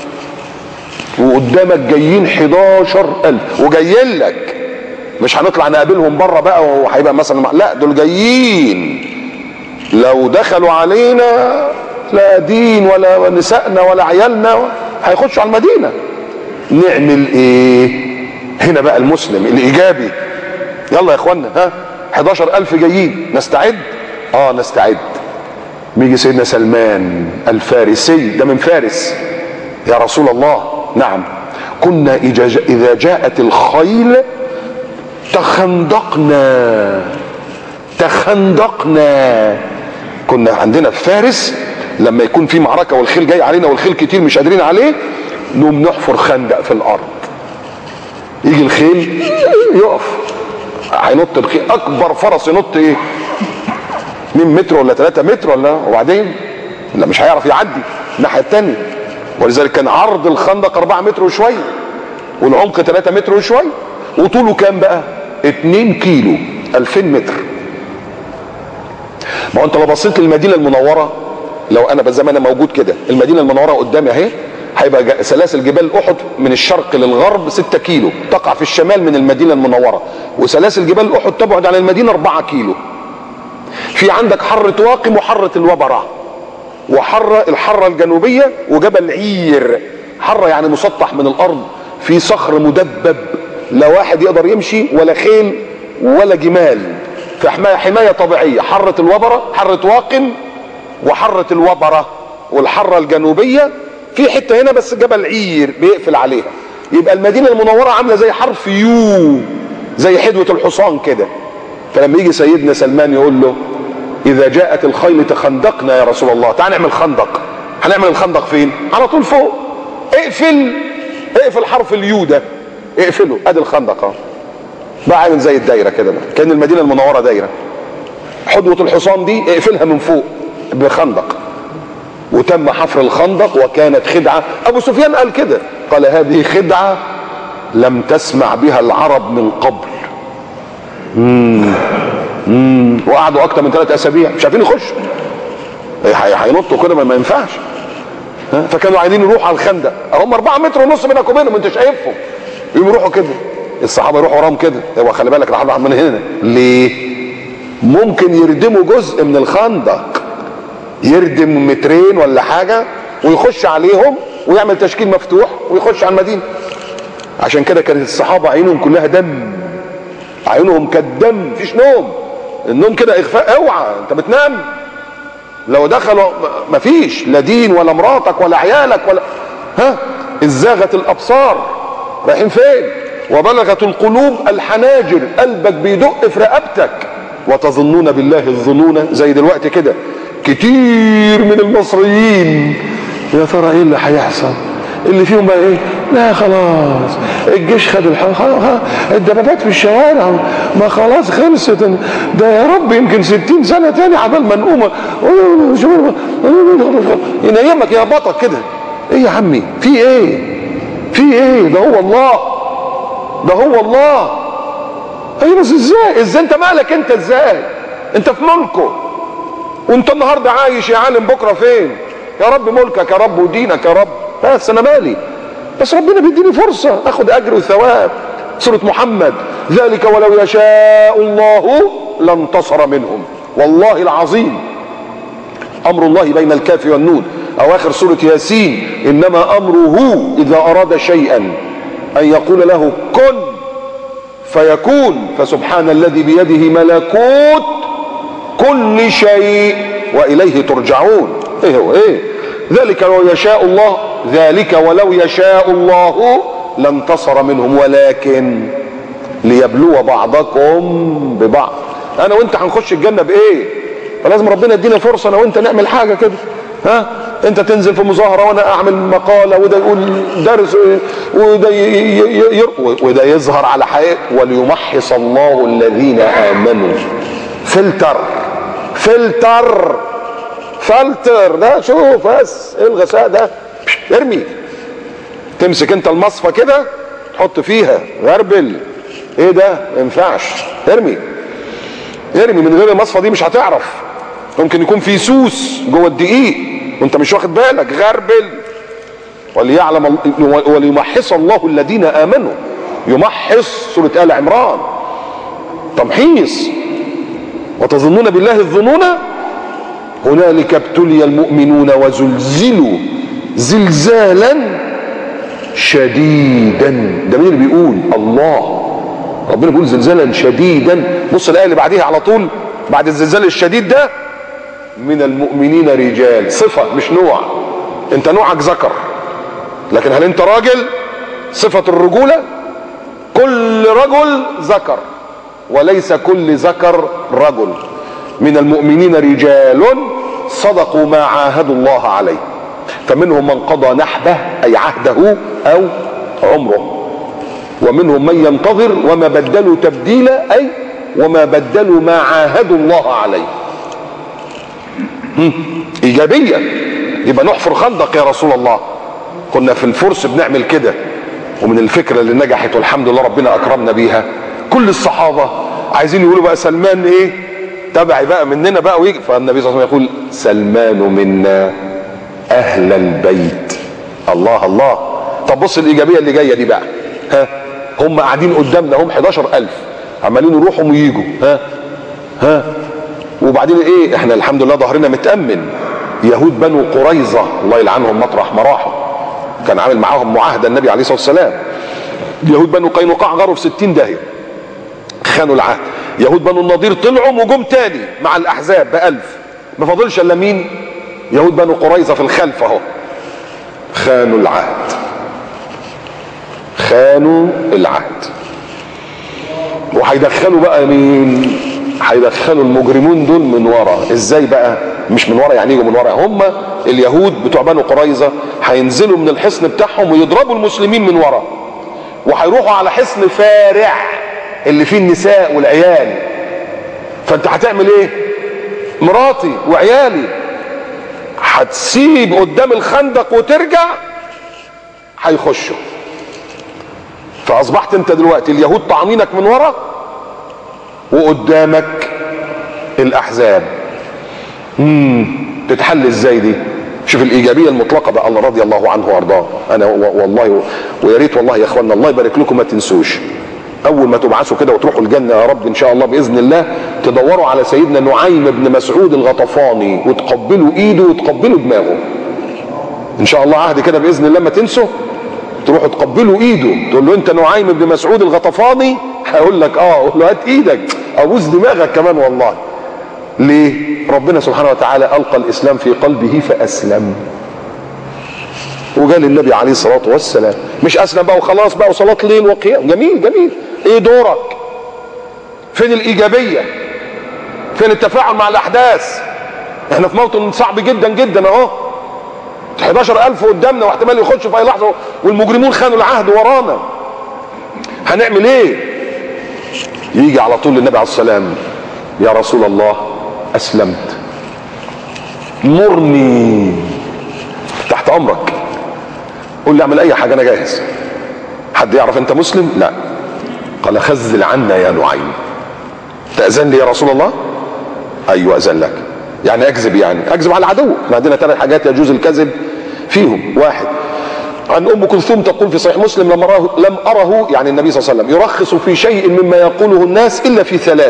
وقدامك جايين 11,000 وجايين لك، مش هنطلع نقابلهم بره بقى وهيبقى مثلا، لا دول جايين لو دخلوا علينا لا دين ولا نسائنا ولا عيالنا هيخشوا على المدينه. نعمل ايه هنا بقى المسلم الايجابي؟ يلا يا اخوانا 11,000 جايين، نستعد؟ نستعد. بيجي سيدنا سلمان الفارسي، ده من فارس. يا رسول الله نعم، كنا اذا جاءت الخيل تخندقنا. كنا عندنا في فارس لما يكون في معركه والخيل جاي علينا والخيل كتير مش قادرين عليه، نقوم نحفر خندق في الارض. يجي الخيل يقف، هينط الخيل اكبر فرس ينط 2 متر ولا 3 متر ولا، وبعدين لا مش هيعرف يعدي الناحيه الثانيه. ولذلك كان عرض الخندق 4 متر وشويه، والعمق 3 متر وشويه، وطوله كام بقى؟ 2 كيلو، 2000 متر. ما هو انت لو بصيت للمدينه المنوره، لو انا زي ما انا موجود كده، المدينه المنوره قدامي اهي، هيبقى سلاسل جبال احد من الشرق للغرب 6 كيلو تقع في الشمال من المدينه المنوره، وسلاسل جبال احد تبعد عن المدينه 4 كيلو. في عندك حرة واقم وحرة الوبرة الحرة الجنوبية وجبل عير. حرة يعني مسطح من الارض، في صخر مدبب لا واحد يقدر يمشي ولا خيل ولا جمال، في حماية طبيعية. حرة الوبرة، حرة واقم وحرة الوبرة. والحرة الجنوبية في حتة هنا بس جبل عير بيقفل عليها. يبقى المدينة المنورة عاملة زي حرف يو، زي حدوة الحصان كده. فلما يجي سيدنا سلمان يقول له اذا جاءت الخيل تخندقنا يا رسول الله، تعال نعمل خندق. هنعمل الخندق فين؟ على طول فوق. اقفل حرف اليو ده، اقفله. ادي الخندق اهو بقى، عامل زي الدايره كده بقى، كان المدينه المنوره دايره. حدوه الحصان دي اقفلها من فوق بخندق. وتم حفر الخندق وكانت خدعه. ابو سفيان قال كده، قال هذه خدعه لم تسمع بها العرب من قبل. وقعدوا اكتر من 3 اسابيع مش عارفين يخشوا، هينطوا كده ما ينفعش. فكانوا عايزين يروحوا على الخندق، هم 4 متر ونص بينك وبينهم انت شايفهم، يروحوا كده. الصحابه يروحوا وراهم كده. هو خلي بالك راح من هنا ليه؟ ممكن يردموا جزء من الخندق، يردم 2 متر ولا حاجه ويخش عليهم ويعمل تشكيل مفتوح ويخش على المدينه. عشان كده كانت الصحابه عينهم كلها دم، عينهم كالدم، مفيش نوم. النوم كده اغفاء، اوعى انت بتنام. لو دخلوا مفيش لا دين ولا مراتك ولا عيالك ولا ازاغت الابصار، رايحين فين؟ وبلغت القلوب الحناجر، قلبك بيدق في رقبتك. وتظنون بالله الظنون، زي دلوقتي كده كتير من المصريين يا ترى ايه اللي هيحصل؟ اللي فيهم بقى ايه؟ لا خلاص الجيش خد الدبابات في الشوارع، ما خلاص خلصت، ده يا رب يمكن 60 سنة تاني عبال ما نقوم ينيمك يا بطل كده. ايه يا عمي؟ في ايه؟ ده هو الله. ايه بس ازاي انت مالك؟ انت ازاي؟ انت في ملكه، وانت النهارده عايش يا عالم، بكره فين؟ يا رب ملكك يا رب ودينك يا رب، بس انا مالي، بس ربنا بيديني فرصه اخد اجر وثواب. سوره محمد، ذلك ولو يشاء الله لانتصر منهم. والله العظيم امر الله بين الكاف والنون. اواخر سوره ياسين، انما امره اذا اراد شيئا ان يقول له كن فيكون. فسبحان الذي بيده ملكوت كل شيء واليه ترجعون. ايه هو ذلك ولو يشاء الله، ذلك ولو يشاء الله لانتصر منهم ولكن ليبلو بعضكم ببعض. انا وانت هنخش الجنه بايه؟ فلازم ربنا يدينا فرصه انا وانت نعمل حاجه كده. انت تنزل في مظاهره وانا اعمل مقاله، وده يقول درس، وده يظهر على حقيقه. وليمحص الله الذين امنوا. فلتر ده، شوف بس ايه الغثاء ده؟ ارمي. تمسك انت المصفى كده تحط فيها غربل، ايه ده؟ ما ينفعش. ارمي من غير المصفى دي مش هتعرف. ممكن يكون في سوس جوه الدقيق وانت مش واخد بالك، غربل. وليعلم وليمحص الله الذين امنوا. يمحص، سورة آل عمران، تمحيص. وتظنون بالله الظنون هنالك ابتلي المؤمنون وزلزلوا زلزالا شديدا. ده مين اللي بيقول؟ الله. ربنا بيقول زلزالا شديدا. بص الآية اللي بعديها على طول، بعد الزلزال الشديد ده: من المؤمنين رجال. صفة مش نوع. انت نوعك ذكر، لكن هل انت راجل؟ صفة الرجولة كل رجل ذكر، وليس كل ذكر رجل. من المؤمنين رجال صدقوا ما عاهدوا الله عليه، فمنهم من قضى نحبه أي عهده أو عمره، ومنهم من ينتظر وما بدلوا تبديلا أي وما بدلوا ما عاهدوا الله عليه. إيجابية. يبقى نحفر خندق يا رسول الله. كنا في الفرس بنعمل كده، ومن الفكرة اللي نجحت والحمد لله ربنا أكرمنا بيها، كل الصحابة عايزين يقولوا بقى سلمان ايه تبعي بقى مننا بقى ويجي، فالنبي صلى الله عليه وسلم يقول: سلمان منا أهل البيت. الله الله. طب بص الإيجابية اللي جاية دي بقى، ها، هم قاعدين قدامنا، هم 11,000 عمالين يروحوا ويجوا، ها وبعدين ايه؟ احنا الحمد لله ظهرنا متأمن. يهود بنو قريظة الله يلعنهم مطرح ما راحوا، كان عامل معاهم معاهدة النبي عليه الصلاة والسلام. يهود بنو قينقاع غاروا في 60 داهية، خانوا العهد. يهود بنو النضير طلعوا وجم تاني مع الأحزاب ب1000، ما فاضلش الا مين؟ يهود بنو قريظة في الخلف اهو. خانوا العهد، خانوا العهد. وهيدخلوا بقى مين؟ هيدخلوا المجرمون دول من ورا. ازاي بقى؟ مش من ورا يعني يجوا من ورا، هم اليهود بتوع بنو قريظة هينزلوا من الحصن بتاعهم ويضربوا المسلمين من ورا، وهيروحوا على حصن فارع اللي فيه النساء والعيال. فانت هتعمل ايه؟ مراتي وعيالي هتسيب قدام الخندق وترجع؟ هيخشوا. فاصبحت انت دلوقتي اليهود طعنينك من ورا وقدامك الاحزاب. تتحل ازاي دي؟ شوف الايجابيه المطلقه بقى. الله رضي الله عنه وارضاه. انا والله ويا ريت والله يا اخوانا الله يبارك لكم ما تنسوش اول ما تبعثوا كده وتروحوا الجنه يا رب ان شاء الله باذن الله، تدوروا على سيدنا نعيم بن مسعود الغطفاني وتقبلوا ايده وتقبلوا دماغه ان شاء الله. عهد كده باذن الله ما تنسوا، تروحوا تقبلوا ايده تقول له: انت نعيم بن مسعود الغطفاني؟ هيقول لك اه. قول له: هات ايدك ابوس دماغك كمان والله. ليه؟ ربنا سبحانه وتعالى القى الاسلام في قلبه فاسلم. وقال النبي عليه الصلاه والسلام: مش اسلم بقى وخلاص بقى وصلاه ليل وقيام. جميل جميل، ايه دورك؟ فين الايجابيه؟ فين التفاعل مع الاحداث؟ احنا في موطن صعب جدا جدا اهو، 11,000 قدامنا واحتمال يخشوا في اي لحظه، والمجرمون خانوا العهد ورانا. هنعمل ايه؟ يجي على طول للنبي عليه السلام: يا رسول الله اسلمت، مرني، تحت امرك، قول لي اعمل اي حاجه انا جاهز. حد يعرف انت مسلم؟ لا. قال: خذل عنا يا نعيم. تأذن لي يا رسول الله؟ ايوه اذن لك. يعني اكذب؟ يعني اكذب على العدو. احنا عندنا 3 حاجات يجوز الكذب فيهم. 1، عن ام كلثوم تقول في صحيح مسلم: لم اره يعني النبي صلى الله عليه وسلم يرخص في شيء مما يقوله الناس الا في 3: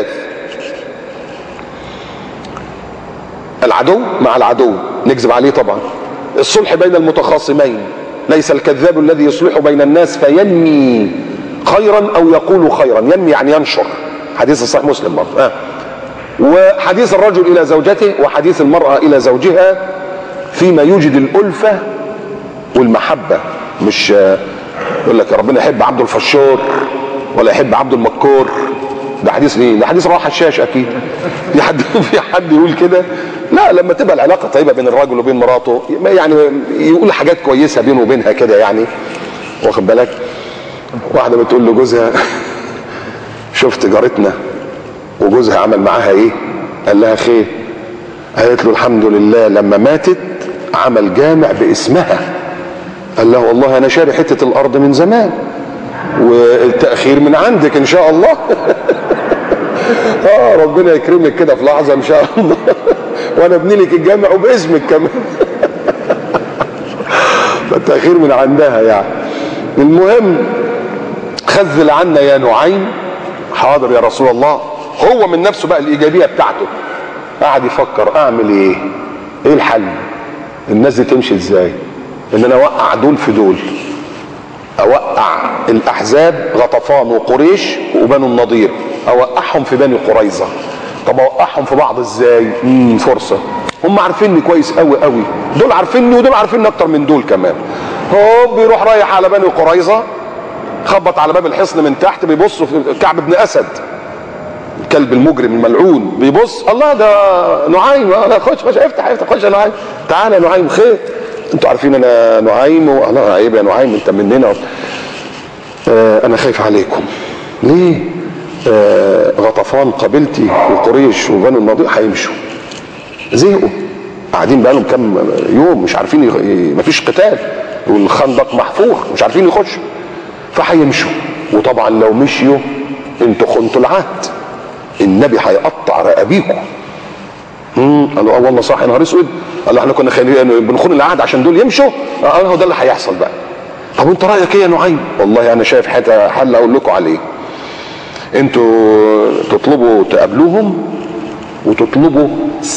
العدو مع العدو نكذب عليه طبعا، الصلح بين المتخاصمين، ليس الكذاب الذي يصلح بين الناس فينمي خيرا او يقول خيرا، ينمي يعني ينشر، حديث صحيح مسلم برضه. وحديث الرجل الى زوجته وحديث المرأة الى زوجها فيما يوجد الألفة والمحبة. مش يقول لك ربنا يحب عبد الفشار ولا يحب عبد المكار. ده حديث مين؟ ده حديث روح الشاش اكيد. في حد يقول كده؟ لا، لما تبقى العلاقة طيبة بين الرجل وبين مراته يعني يقول حاجات كويسة بينه وبينها كده يعني، واخد بالك؟ واحدة بتقول لجوزها: شفت جارتنا وجوزها عمل معاها ايه؟ قال لها: خير. قالت له: الحمد لله لما ماتت عمل جامع باسمها. قال لها: والله انا شاري حتة الارض من زمان والتأخير من عندك ان شاء الله. ربنا يكرمك كده في لحظة ان شاء الله. وانا ابني لك الجامع وباسمك كمان. فالتأخير من عندها يعني. المهم خذل عنا يا نعيم. حاضر يا رسول الله. هو من نفسه بقى الإيجابية بتاعته قاعد يفكر اعمل ايه الحل، الناس دي تمشي ازاي، ان انا اوقع دول في دول، اوقع الاحزاب غطفان وقريش وبنو النضير، اوقعهم في بني قريظه. طب اوقعهم في بعض ازاي؟ فرصه. هم عارفيني كويس قوي قوي، دول عارفيني ودول عارفيني اكتر من دول كمان. هو بيروح رايح على بني قريظه، خبط على باب الحصن من تحت، بيبص في كعب بن اسد الكلب المجرم الملعون، بيبص الله ده نعيم، خش افتح خش يا نعيم، تعالى يا نعيم خير، انتوا عارفين انا نعيم، الله عيب يا نعيم انت مننا. انا خايف عليكم. ليه؟ غطفان قبيلتي وقريش وبنو النضير هيمشوا، زهقوا، قاعدين بقالهم كام يوم مش عارفين مفيش قتال والخندق محفور مش عارفين يخشوا، فهيمشوا. وطبعا لو مشيوا انتوا خنتوا العهد، النبي هيقطع رقابيكم. قالوا والله صح يا نهار اسود، قال احنا كنا بنخون العهد عشان دول يمشوا. هو ده اللي هيحصل بقى. طب انت رايك ايه يا نعيم؟ والله انا شايف حل اقول لكم عليه. انتوا تطلبوا تقابلوهم وتطلبوا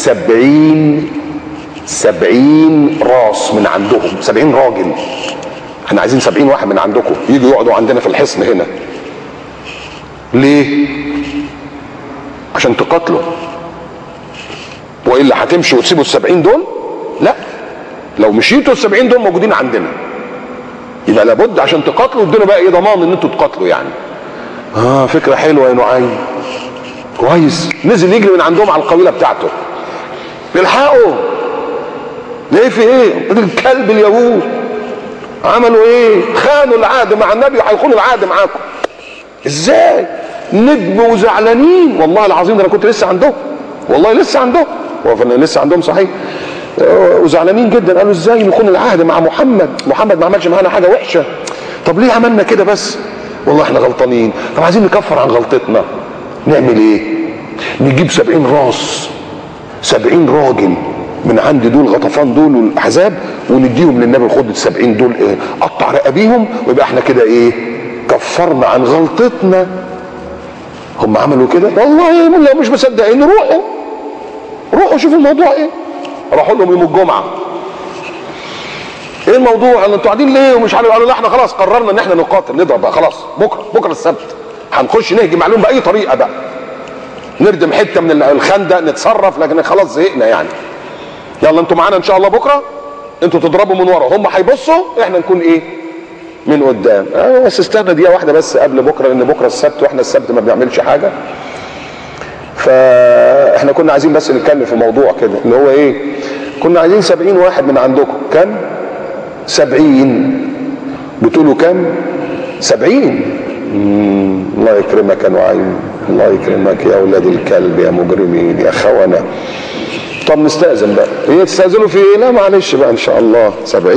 70 راس من عندهم، 70 راجل. احنا عايزين 70 واحد من عندكم يجوا يقعدوا عندنا في الحصن هنا. ليه؟ عشان تقاتلوا، والا هتمشوا وتسيبوا ال70 دول؟ لا، لو مشيتوا ال70 دول موجودين عندنا، يبقى لابد عشان تقاتلوا ادونا بقى ايه ضمان ان انتوا تقاتلوا يعني. فكره حلوه يا نعيم، كويس. نزل يجري من عندهم على القبيله بتاعته، الحقوا ليه في ايه؟ الكلب اليهود عملوا ايه؟ خانوا العهد مع النبي وهيخونوا العهد معاكم. ازاي؟ ندبوا وزعلانين، والله العظيم ده انا كنت لسه عندهم، والله لسه عندهم، لسه عندهم صحيح، وزعلانين جدا. قالوا ازاي نخون العهد مع محمد ما عملش معانا حاجه وحشه، طب ليه عملنا كده بس؟ والله احنا غلطانين، طب عايزين نكفر عن غلطتنا، نعمل ايه؟ نجيب 70 راس، 70 راجل من عند دول غطفان دول والاحزاب، ونديهم للنبي، خد ال70 دول قطع رقابيهم، ويبقى احنا كده ايه؟ كفرنا عن غلطتنا. هم عملوا كده؟ والله لو مش مصدقين روحوا شوفوا الموضوع ايه. راحوا لهم يوم الجمعه، ايه الموضوع؟ قالوا انتوا قاعدين ليه ومش عارف. قالوا لا احنا خلاص قررنا ان احنا نقاتل، نضرب بقى خلاص، بكره السبت هنخش نهجم عليهم باي طريقه بقى، نردم حته من الخندق، نتصرف، لكن خلاص زهقنا يعني. يلا انتوا معانا ان شاء الله بكره، انتوا تضربوا من ورا، هم هيبصوا، احنا نكون ايه؟ من قدام. بس استنى دقيقه واحده بس قبل بكره، لان بكره السبت واحنا السبت ما بنعملش حاجه. فاحنا كنا عايزين بس نتكلم في موضوع كده اللي هو ايه؟ كنا عايزين 70 واحد من عندكم. كم؟ 70. بتقولوا كم؟ 70. الله يكرمك يا نعيم، الله يكرمك يا اولاد الكلب يا مجرمين يا خونه. طب نستأذن بقى. ايه تستأذنوا في ايه؟ لا معلش بقى ان شاء الله.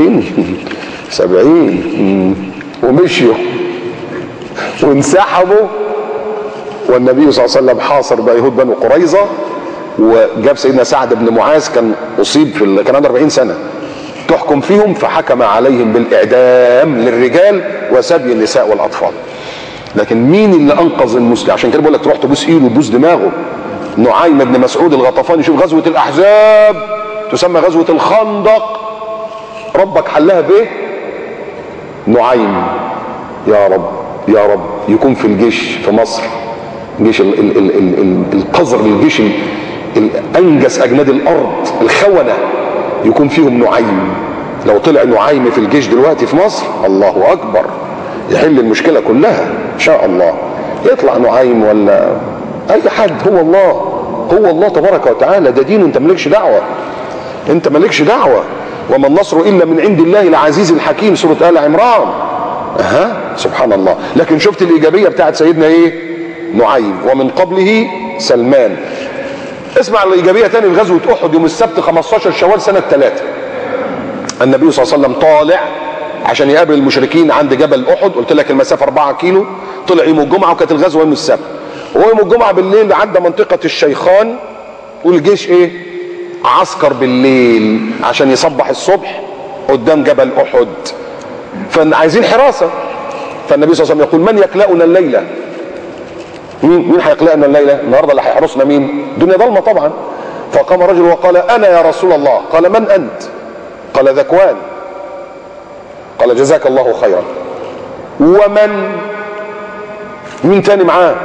70 ومشيوا وانسحبوا، والنبي صلى الله عليه وسلم حاصر بقى يهود بنو قريظه، وجاب سيدنا سعد بن معاذ كان اصيب كان عنده 40 سنه تحكم فيهم، فحكم عليهم بالاعدام للرجال وسبي النساء والاطفال. لكن مين اللي انقذ المسلم؟ عشان كده بقول لك تروح تبوس ايده وتبوس دماغه. نعيم بن مسعود الغطفاني، شوف غزوه الاحزاب تسمى غزوه الخندق، ربك حلها بايه؟ نعيم. يا رب يا رب يكون في الجيش في مصر، جيش القذر، الجيش الانجس اجناد الارض الخونه، يكون فيهم نعيم. لو طلع نعيم في الجيش دلوقتي في مصر، الله اكبر، يحل المشكله كلها ان شاء الله. يطلع نعيم ولا اي حد، هو الله تبارك وتعالى، ده دين، انت مالكش دعوه، انت مالكش دعوه. وما النصر الا من عند الله العزيز الحكيم، سوره ال عمران. سبحان الله. لكن شفت الايجابيه بتاعت سيدنا ايه؟ نعيم، ومن قبله سلمان. اسمع الايجابيه تاني في غزوه احد يوم السبت 15 شوال سنه 3. النبي صلى الله عليه وسلم طالع عشان يقابل المشركين عند جبل احد، قلت لك المسافه 4 كيلو. طلع يوم الجمعه وكانت الغزوه يوم السبت، وهو يوم الجمعه بالليل عدى منطقه الشيخان، والجيش ايه؟ عسكر بالليل عشان يصبح الصبح قدام جبل احد، فعايزين حراسه. فالنبي صلى الله عليه وسلم يقول: من يكلأنا الليله؟ مين هيكلأنا الليله؟ النهارده اللي هيحرسنا مين؟ الدنيا ضلمه طبعا. فقام رجل وقال: انا يا رسول الله. قال: من انت؟ قال: ذكوان. قال: جزاك الله خيرا. ومن؟ مين تاني معاه؟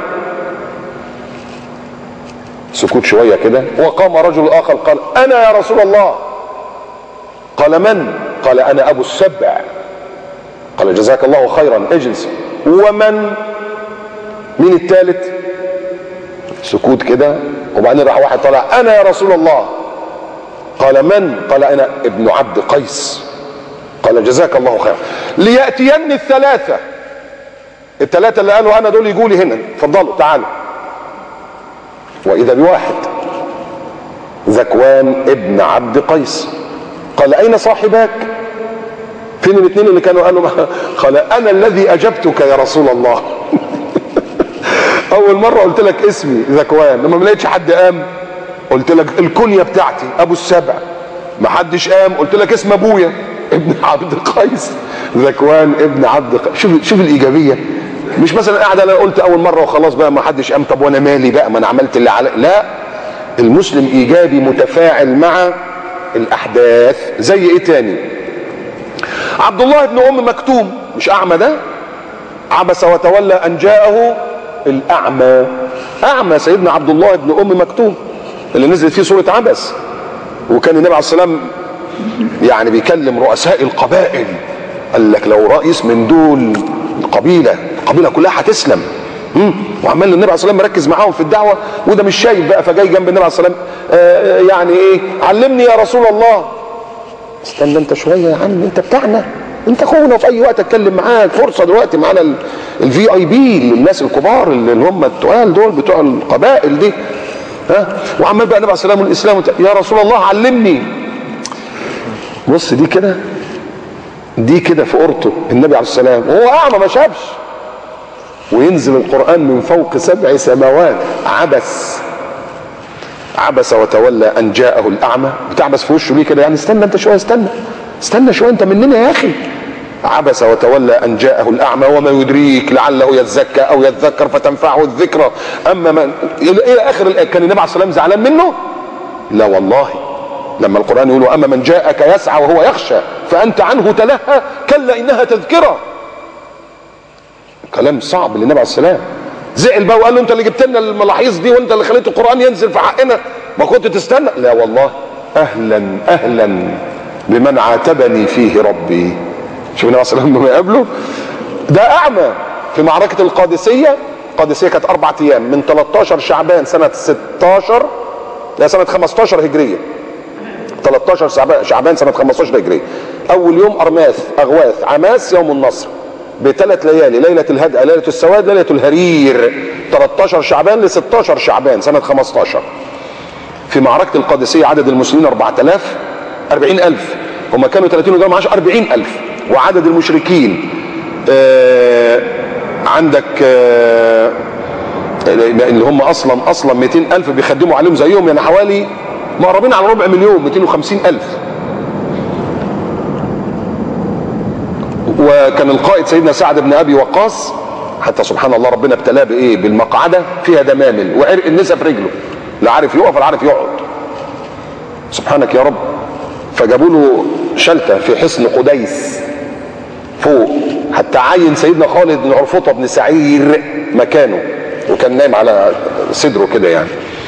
سكوت شويه كده. وقام رجل اخر قال: انا يا رسول الله. قال: من؟ قال: انا ابو السبع. قال: جزاك الله خيرا، اجلس. ومن؟ مين الثالث؟ سكوت كده. وبعدين راح واحد طلع: انا يا رسول الله. قال: من؟ قال: انا ابن عبد قيس. قال: جزاك الله خيرا. ليأتيني الثلاثه اللي قالوا انا دول يجوا لي هنا، اتفضلوا تعالوا. واذا بواحد ذكوان ابن عبد قيس. قال: اين صاحباك؟ فين الاثنين اللي كانوا قالوا؟ قال: انا الذي اجبتك يا رسول الله. اول مره قلت لك اسمي ذكوان، لما ما لقيتش حد قام قلت لك الكنيه بتاعتي ابو السبع، ما حدش قام قلت لك اسم ابويا ابن عبد قيس، ذكوان ابن عبد قيس. شوف الايجابيه. مش مثلا قاعد انا قلت اول مره وخلاص بقى ما حدش قام، طب وانا مالي بقى، ما انا عملت اللي على. لا، المسلم ايجابي متفاعل مع الاحداث. زي ايه تاني؟ عبد الله بن ام مكتوم، مش اعمى ده؟ عبس وتولى ان جاءه الاعمى. اعمى سيدنا عبد الله بن ام مكتوم اللي نزلت فيه سوره عبس. وكان النبي عليه الصلاه والسلام يعني بيكلم رؤساء القبائل، قال لك لو رئيس من دول القبيله كلها هتسلم. وعمال النبي عليه الصلاه والسلام مركز معاهم في الدعوه، وده مش شايف بقى، فجاي جنب النبي عليه الصلاه والسلام يعني ايه؟ علمني يا رسول الله. استنى انت شويه يا عم، انت بتاعنا، انت اخونا، وفي اي وقت اتكلم معاك، فرصه دلوقتي معانا الفي اي بي، الناس الكبار اللي هم التقال دول بتوع القبائل دي. وعمال بقى النبي عليه الصلاه والسلام الاسلام، يا رسول الله علمني. بص دي كده في قرطه النبي عليه السلام، وهو اعمى ما شافش. وينزل القرآن من فوق 7 سماوات. عبس وتولى ان جاءه الاعمى. بتعبس في وشه ليه كده؟ يعني استنى انت شويه، استنى شويه، انت مننا يا اخي. عبس وتولى ان جاءه الاعمى وما يدريك لعله يزكى او يذكر فتنفعه الذكرى. اما من الى اخر الايه. كان النبي عليه الصلاه والسلام زعلان منه؟ لا والله. لما القرآن يقول: اما من جاءك يسعى وهو يخشى فانت عنه تلهى كلا انها تذكره. كلام صعب للنبي عليه السلام. زعل بقى وقال له: انت اللي جبت لنا الملاحظ دي، وانت اللي خليت القرآن ينزل في حقنا، ما كنت تستنى؟ لا والله. اهلا بمن عاتبني فيه ربي. شوف النبي عليه الصلاه والسلام لما يقابله ده اعمى في معركه القادسيه. القادسيه كانت 4 ايام من 13 شعبان سنه 16 لا سنه 15 هجريه. 13 شعبان سنه 15 هجريه. اول يوم اغواث عماس يوم النصر ب3 ليالي، ليله الهدأ، ليله السواد، ليله الهرير. 13 شعبان ل 16 شعبان سنه 15. في معركه القادسيه عدد المسلمين 40,000. هم كانوا 30 ودول معاش 40,000. وعدد المشركين عندك اللي هم اصلا 200,000 بيخدموا عليهم زيهم، يعني حوالي مقربين على 250,000. 250,000. وكان القائد سيدنا سعد بن ابي وقاص، حتى سبحان الله ربنا ابتلاه بايه؟ بالمقعده فيها دمامل وعرق النسا في رجله، لا عارف يقف ولا عارف يقعد. سبحانك يا رب. فجابوا له شلته في حصن قديس فوق، حتى عين سيدنا خالد بن عرفطه بن سعير مكانه، وكان نايم على صدره كده يعني.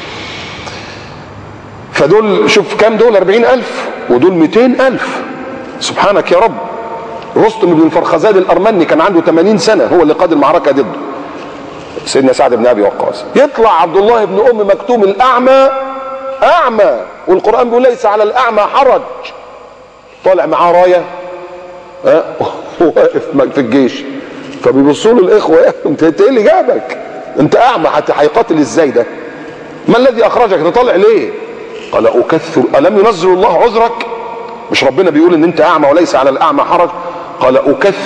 فدول شوف كام دول؟ 40,000 ودول 200,000. سبحانك يا رب. رستم بن الفرخزاد الارمني كان عنده 80 سنه، هو اللي قاد المعركه ضده سيدنا سعد بن ابي وقاص. يطلع عبد الله بن ام مكتوم الاعمى، اعمى، والقران بيقول: ليس على الاعمى حرج. طالع معاه رايه واقف في الجيش. فبيبصوا له الاخوه: انت ايه اللي جابك؟ انت اعمى، حتى هيقاتل ازاي ده؟ ما الذي اخرجك؟ انت طالع ليه؟ قال: اكثر. الم ينزل الله عذرك؟ مش ربنا بيقول ان انت اعمى وليس على الاعمى حرج؟ قال: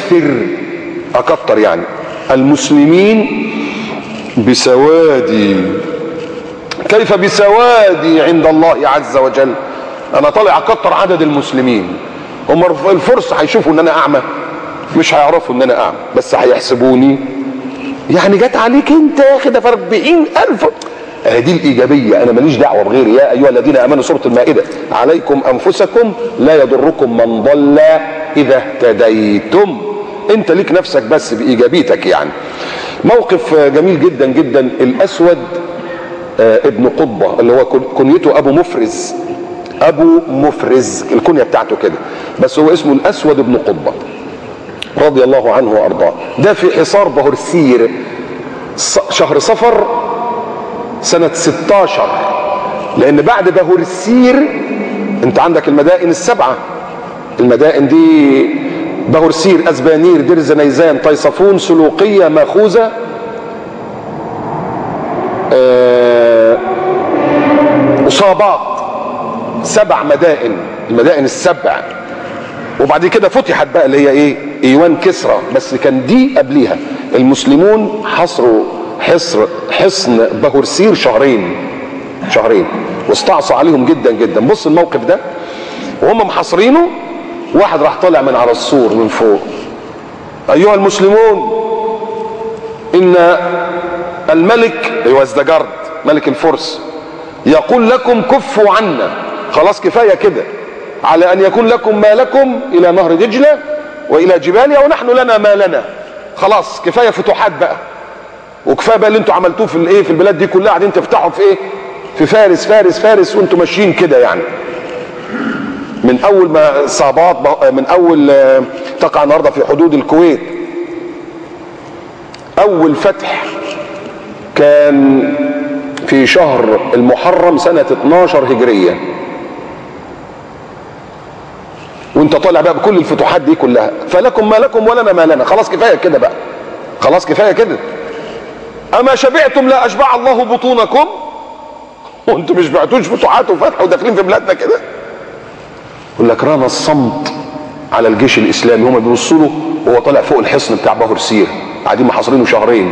اكثر يعني المسلمين بسوادي. كيف بسوادي عند الله عز وجل؟ انا طالع اكتر عدد المسلمين. هم الفرس هيشوفوا ان انا اعمى؟ مش هيعرفوا ان انا اعمى، بس هيحسبوني يعني جت عليك انت يا اخي ده في 40,000. دي الايجابيه، انا ماليش دعوه بغيري. يا ايها الذين امنوا، سوره المائده، عليكم انفسكم لا يضركم من ضل اذا اهتديتم. انت ليك نفسك بس بايجابيتك يعني. موقف جميل جدا جدا، الاسود ابن قطبه اللي هو كنيته ابو مفرز. ابو مفرز الكنيه بتاعته كده، بس هو اسمه الاسود ابن قطبه رضي الله عنه وارضاه. ده في حصار بهرسير شهر صفر سنة 16، لأن بعد بهرسير أنت عندك المدائن السبعة. المدائن دي بهرسير، أزبانير، دير نيزان، طيصفون، سلوقية، ماخوذة، أصابات. 7 مدائن، المدائن السبع. وبعد كده فتحت بقى اللي هي ايه؟ ايوان كسرى، بس كان دي قبليها. المسلمون حصروا حصن بهرسير شهرين واستعصوا عليهم جدا جدا. بص الموقف ده وهم محاصرينه، واحد راح طالع من على السور من فوق: ايها المسلمون، ان الملك يوزدجرد ملك الفرس يقول لكم كفوا عنا، خلاص كفايه كده، على ان يكون لكم ما لكم الى نهر دجله والى جبالها ونحن لنا ما لنا. خلاص كفايه فتوحات بقى، وكفايه بقى اللي انتوا عملتوه في الايه، في البلاد دي كلها قاعدين تفتحوا في ايه، في فارس فارس فارس، وانتوا ماشيين كده يعني. من اول ما صابات، من اول تقع النهارده في حدود الكويت، اول فتح كان في شهر المحرم سنه 12 هجريه، وانت طالع بقى بكل الفتوحات دي كلها. فلكم ما لكم ولنا ما لنا، خلاص كفايه كده بقى، خلاص كفايه كده. اما شبعتم لا اشبع الله بطونكم، وانتم مش بعتوش فتوحات وفتح وداخلين في بلادنا كده. يقول لك ران الصمت على الجيش الاسلامي، هم بيبصوا له وهو طالع فوق الحصن بتاع بهرسير، قاعدين محاصرينه شهرين،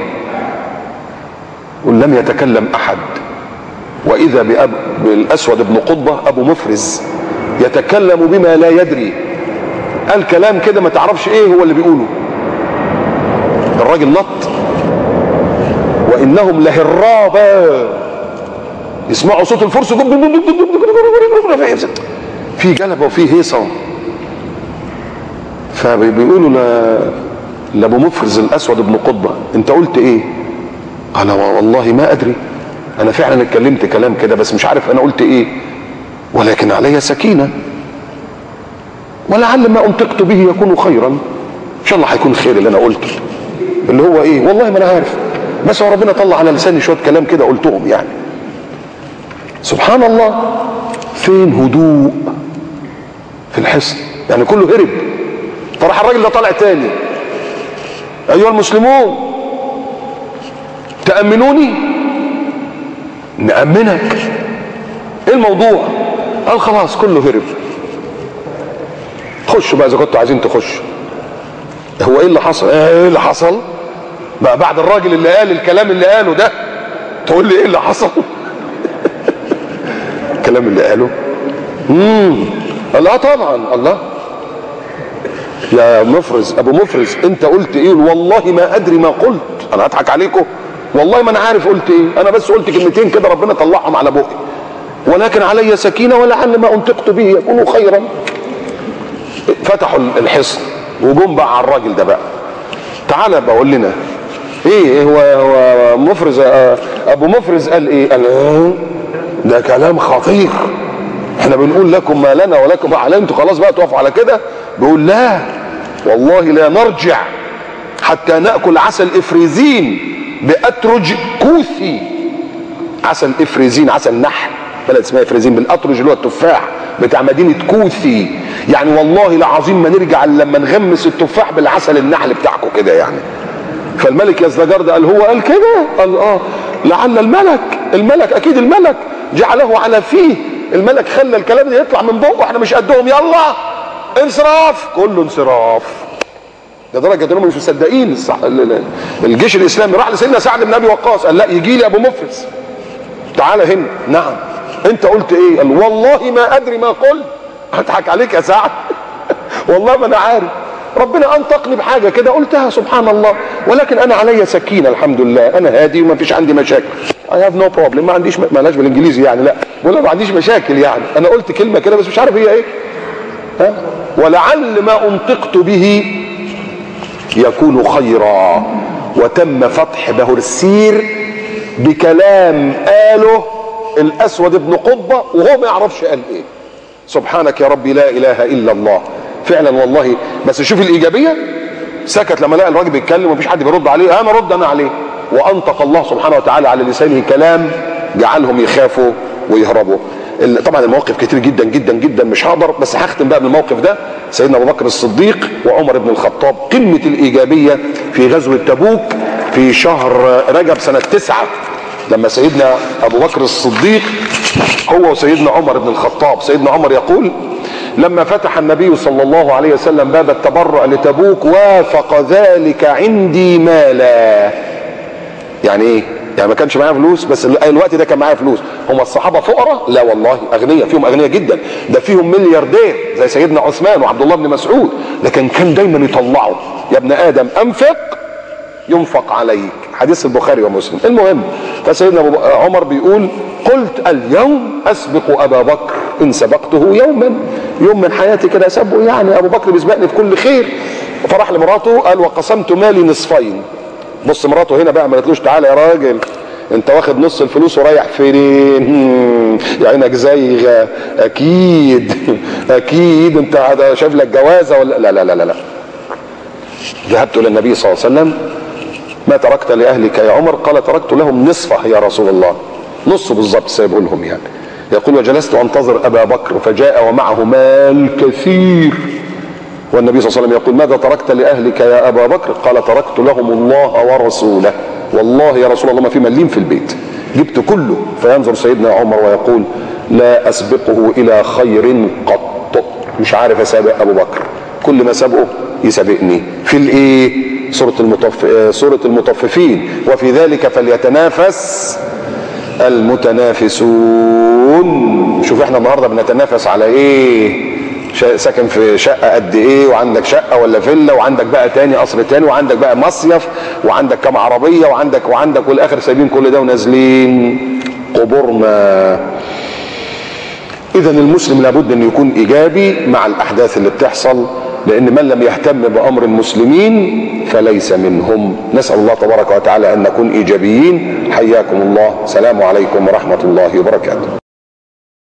ولم يتكلم احد. واذا بالاسود بن قطبه ابو مفرز يتكلم بما لا يدري، قال كلام كده ما تعرفش ايه هو اللي بيقوله. الراجل نط: وانهم لهرابا، يسمعوا صوت الفرس في جلبه وفي هيصه. فبيقولوا لابو مفرز الاسود بن قطبه: انت قلت ايه؟ قال والله ما ادري، انا فعلا اتكلمت كلام كده بس مش عارف انا قلت ايه، ولكن علي سكينه، ولعل ما انطقت به يكون خيرا. ان شاء الله هيكون خير اللي انا قلته، اللي هو ايه والله ما انا عارف، بس هو ربنا طلع على لساني شويه كلام كده قلتهم يعني. سبحان الله، فين هدوء في الحصن يعني، كله هرب. فراح الراجل ده طالع تاني: ايها المسلمون، تأمنوني؟ نأمنك. ايه الموضوع؟ قال خلاص كله هرب، خشوا بقى اذا كنتوا عايزين تخشوا. هو ايه اللي حصل؟ ايه اللي حصل بقى بعد الراجل اللي قال الكلام اللي قاله ده؟ تقول لي ايه اللي حصل؟ الكلام اللي قاله الله طبعا. الله يا مفرز، ابو مفرز، انت قلت ايه؟ والله ما ادري ما قلت، انا هضحك عليكم؟ والله ما انا عارف قلت ايه، انا بس قلت كلمتين كده ربنا طلعهم على بقي، ولكن علي سكينه ولعل ما انطقت به يكون خيرا. فتحوا الحصن وجم بقى على الراجل ده بقى: تعالى بقول لنا ايه هو مفرز، ابو مفرز قال ايه؟ قال ده كلام خطير، احنا بنقول لكم ما لنا ولكم ما علينا، انتوا خلاص بقى تقفوا على كده. بيقول لا والله لا نرجع حتى ناكل عسل افريزين باترج كوثي. عسل افريزين، عسل نحل، بلد اسمها افريزين، بالاترج اللي هو التفاح بتاع مدينه كوثي. يعني والله العظيم ما نرجع الا لما نغمس التفاح بالعسل النحل بتاعكم كده يعني. فالملك يزدجرد قال هو قال كده؟ قال لعل الملك اكيد الملك جعله على فيه، الملك خلى الكلام ده يطلع من بقه، احنا مش قدهم، يلا انصراف. كله انصراف، لدرجه انهم مش مصدقين. الجيش الاسلامي راح لسيدنا سعد بن ابي وقاص قال لا يجي لي ابو مفرز، تعالى هنا. نعم، انت قلت ايه؟ قال والله ما ادري ما قلت. هضحك عليك يا سعد. والله ما انا عارف، ربنا انطقني بحاجه كده قلتها سبحان الله، ولكن انا علي سكينه الحمد لله، انا هادي وما فيش عندي مشاكل. I have no problem. ما عنديش، مالهاش بالانجليزي يعني، لا ولا ما عنديش مشاكل يعني، انا قلت كلمه كده بس مش عارف هي ايه. ها؟ ولعل ما انطقت به يكون خيرا. وتم فتح بهرسير بكلام قاله الاسود بن قطبة وهو ما يعرفش قال ايه. سبحانك يا ربي لا اله الا الله. فعلا والله. بس شوف الايجابيه، سكت لما لقى الراجل بيتكلم ومفيش حد بيرد عليه، انا رد انا عليه، وانطق الله سبحانه وتعالى على لسانه كلام جعلهم يخافوا ويهربوا. طبعا المواقف كتير جدا جدا جدا مش هقدر، بس هختم بقى بالموقف ده. سيدنا ابو بكر الصديق وعمر بن الخطاب، قمه الايجابيه في غزوه تبوك في شهر رجب سنه 9، لما سيدنا ابو بكر الصديق هو وسيدنا عمر بن الخطاب، سيدنا عمر يقول لما فتح النبي صلى الله عليه وسلم باب التبرع لتبوك وافق ذلك عندي مالا. يعني ايه؟ يعني ما كانش معايا فلوس، بس الوقت ده كان معايا فلوس. هم الصحابه فقراء؟ لا والله اغنياء، فيهم اغنياء جدا، ده فيهم ملياردير زي سيدنا عثمان وعبد الله بن مسعود، لكن كان دايما يطلعوا يا ابن ادم انفق ينفق عليك، حديث البخاري ومسلم. المهم، فسيدنا عمر بيقول قلت اليوم اسبق ابا بكر ان سبقته يوما، يوم من حياتي كده اسبقه، يعني ابو بكر بيسبقني في كل خير. فراح لمراته قال وقسمت مالي نصفين. بص مراته هنا بقى ما قالتلوش تعالى يا راجل انت واخد نص الفلوس ورايح فين؟ يا عينك زيغه، اكيد اكيد انت شايف لك جوازه ولا لا لا لا لا. ذهبت الى النبي صلى الله عليه وسلم ما تركت لاهلك يا عمر؟ قال تركت لهم نصفه يا رسول الله، نصه بالظبط سايبه لهم يعني. يقول وجلست انتظر ابا بكر فجاء ومعه مال كثير، والنبي صلى الله عليه وسلم يقول ماذا تركت لاهلك يا ابا بكر؟ قال تركت لهم الله ورسوله، والله يا رسول الله ما في مليم في البيت، جبت كله. فينظر سيدنا عمر ويقول لا اسبقه الى خير قط، مش عارف اسابق ابو بكر، كل ما سابقه يسابقني في الايه؟ سورة المطففين، وفي ذلك فليتنافس المتنافسون. شوف احنا النهارده بنتنافس على ايه؟ ساكن في شقه قد ايه، وعندك شقه ولا فيلا، وعندك بقى تاني قصر تاني، وعندك بقى مصيف، وعندك كام عربيه، وعندك والاخر سايبين كل ده ونازلين قبورنا. اذا المسلم لابد ان يكون ايجابي مع الاحداث اللي بتحصل، لان من لم يهتم بامر المسلمين فليس منهم. نسال الله تبارك وتعالى ان نكون ايجابيين. حياكم الله، السلام عليكم ورحمه الله وبركاته.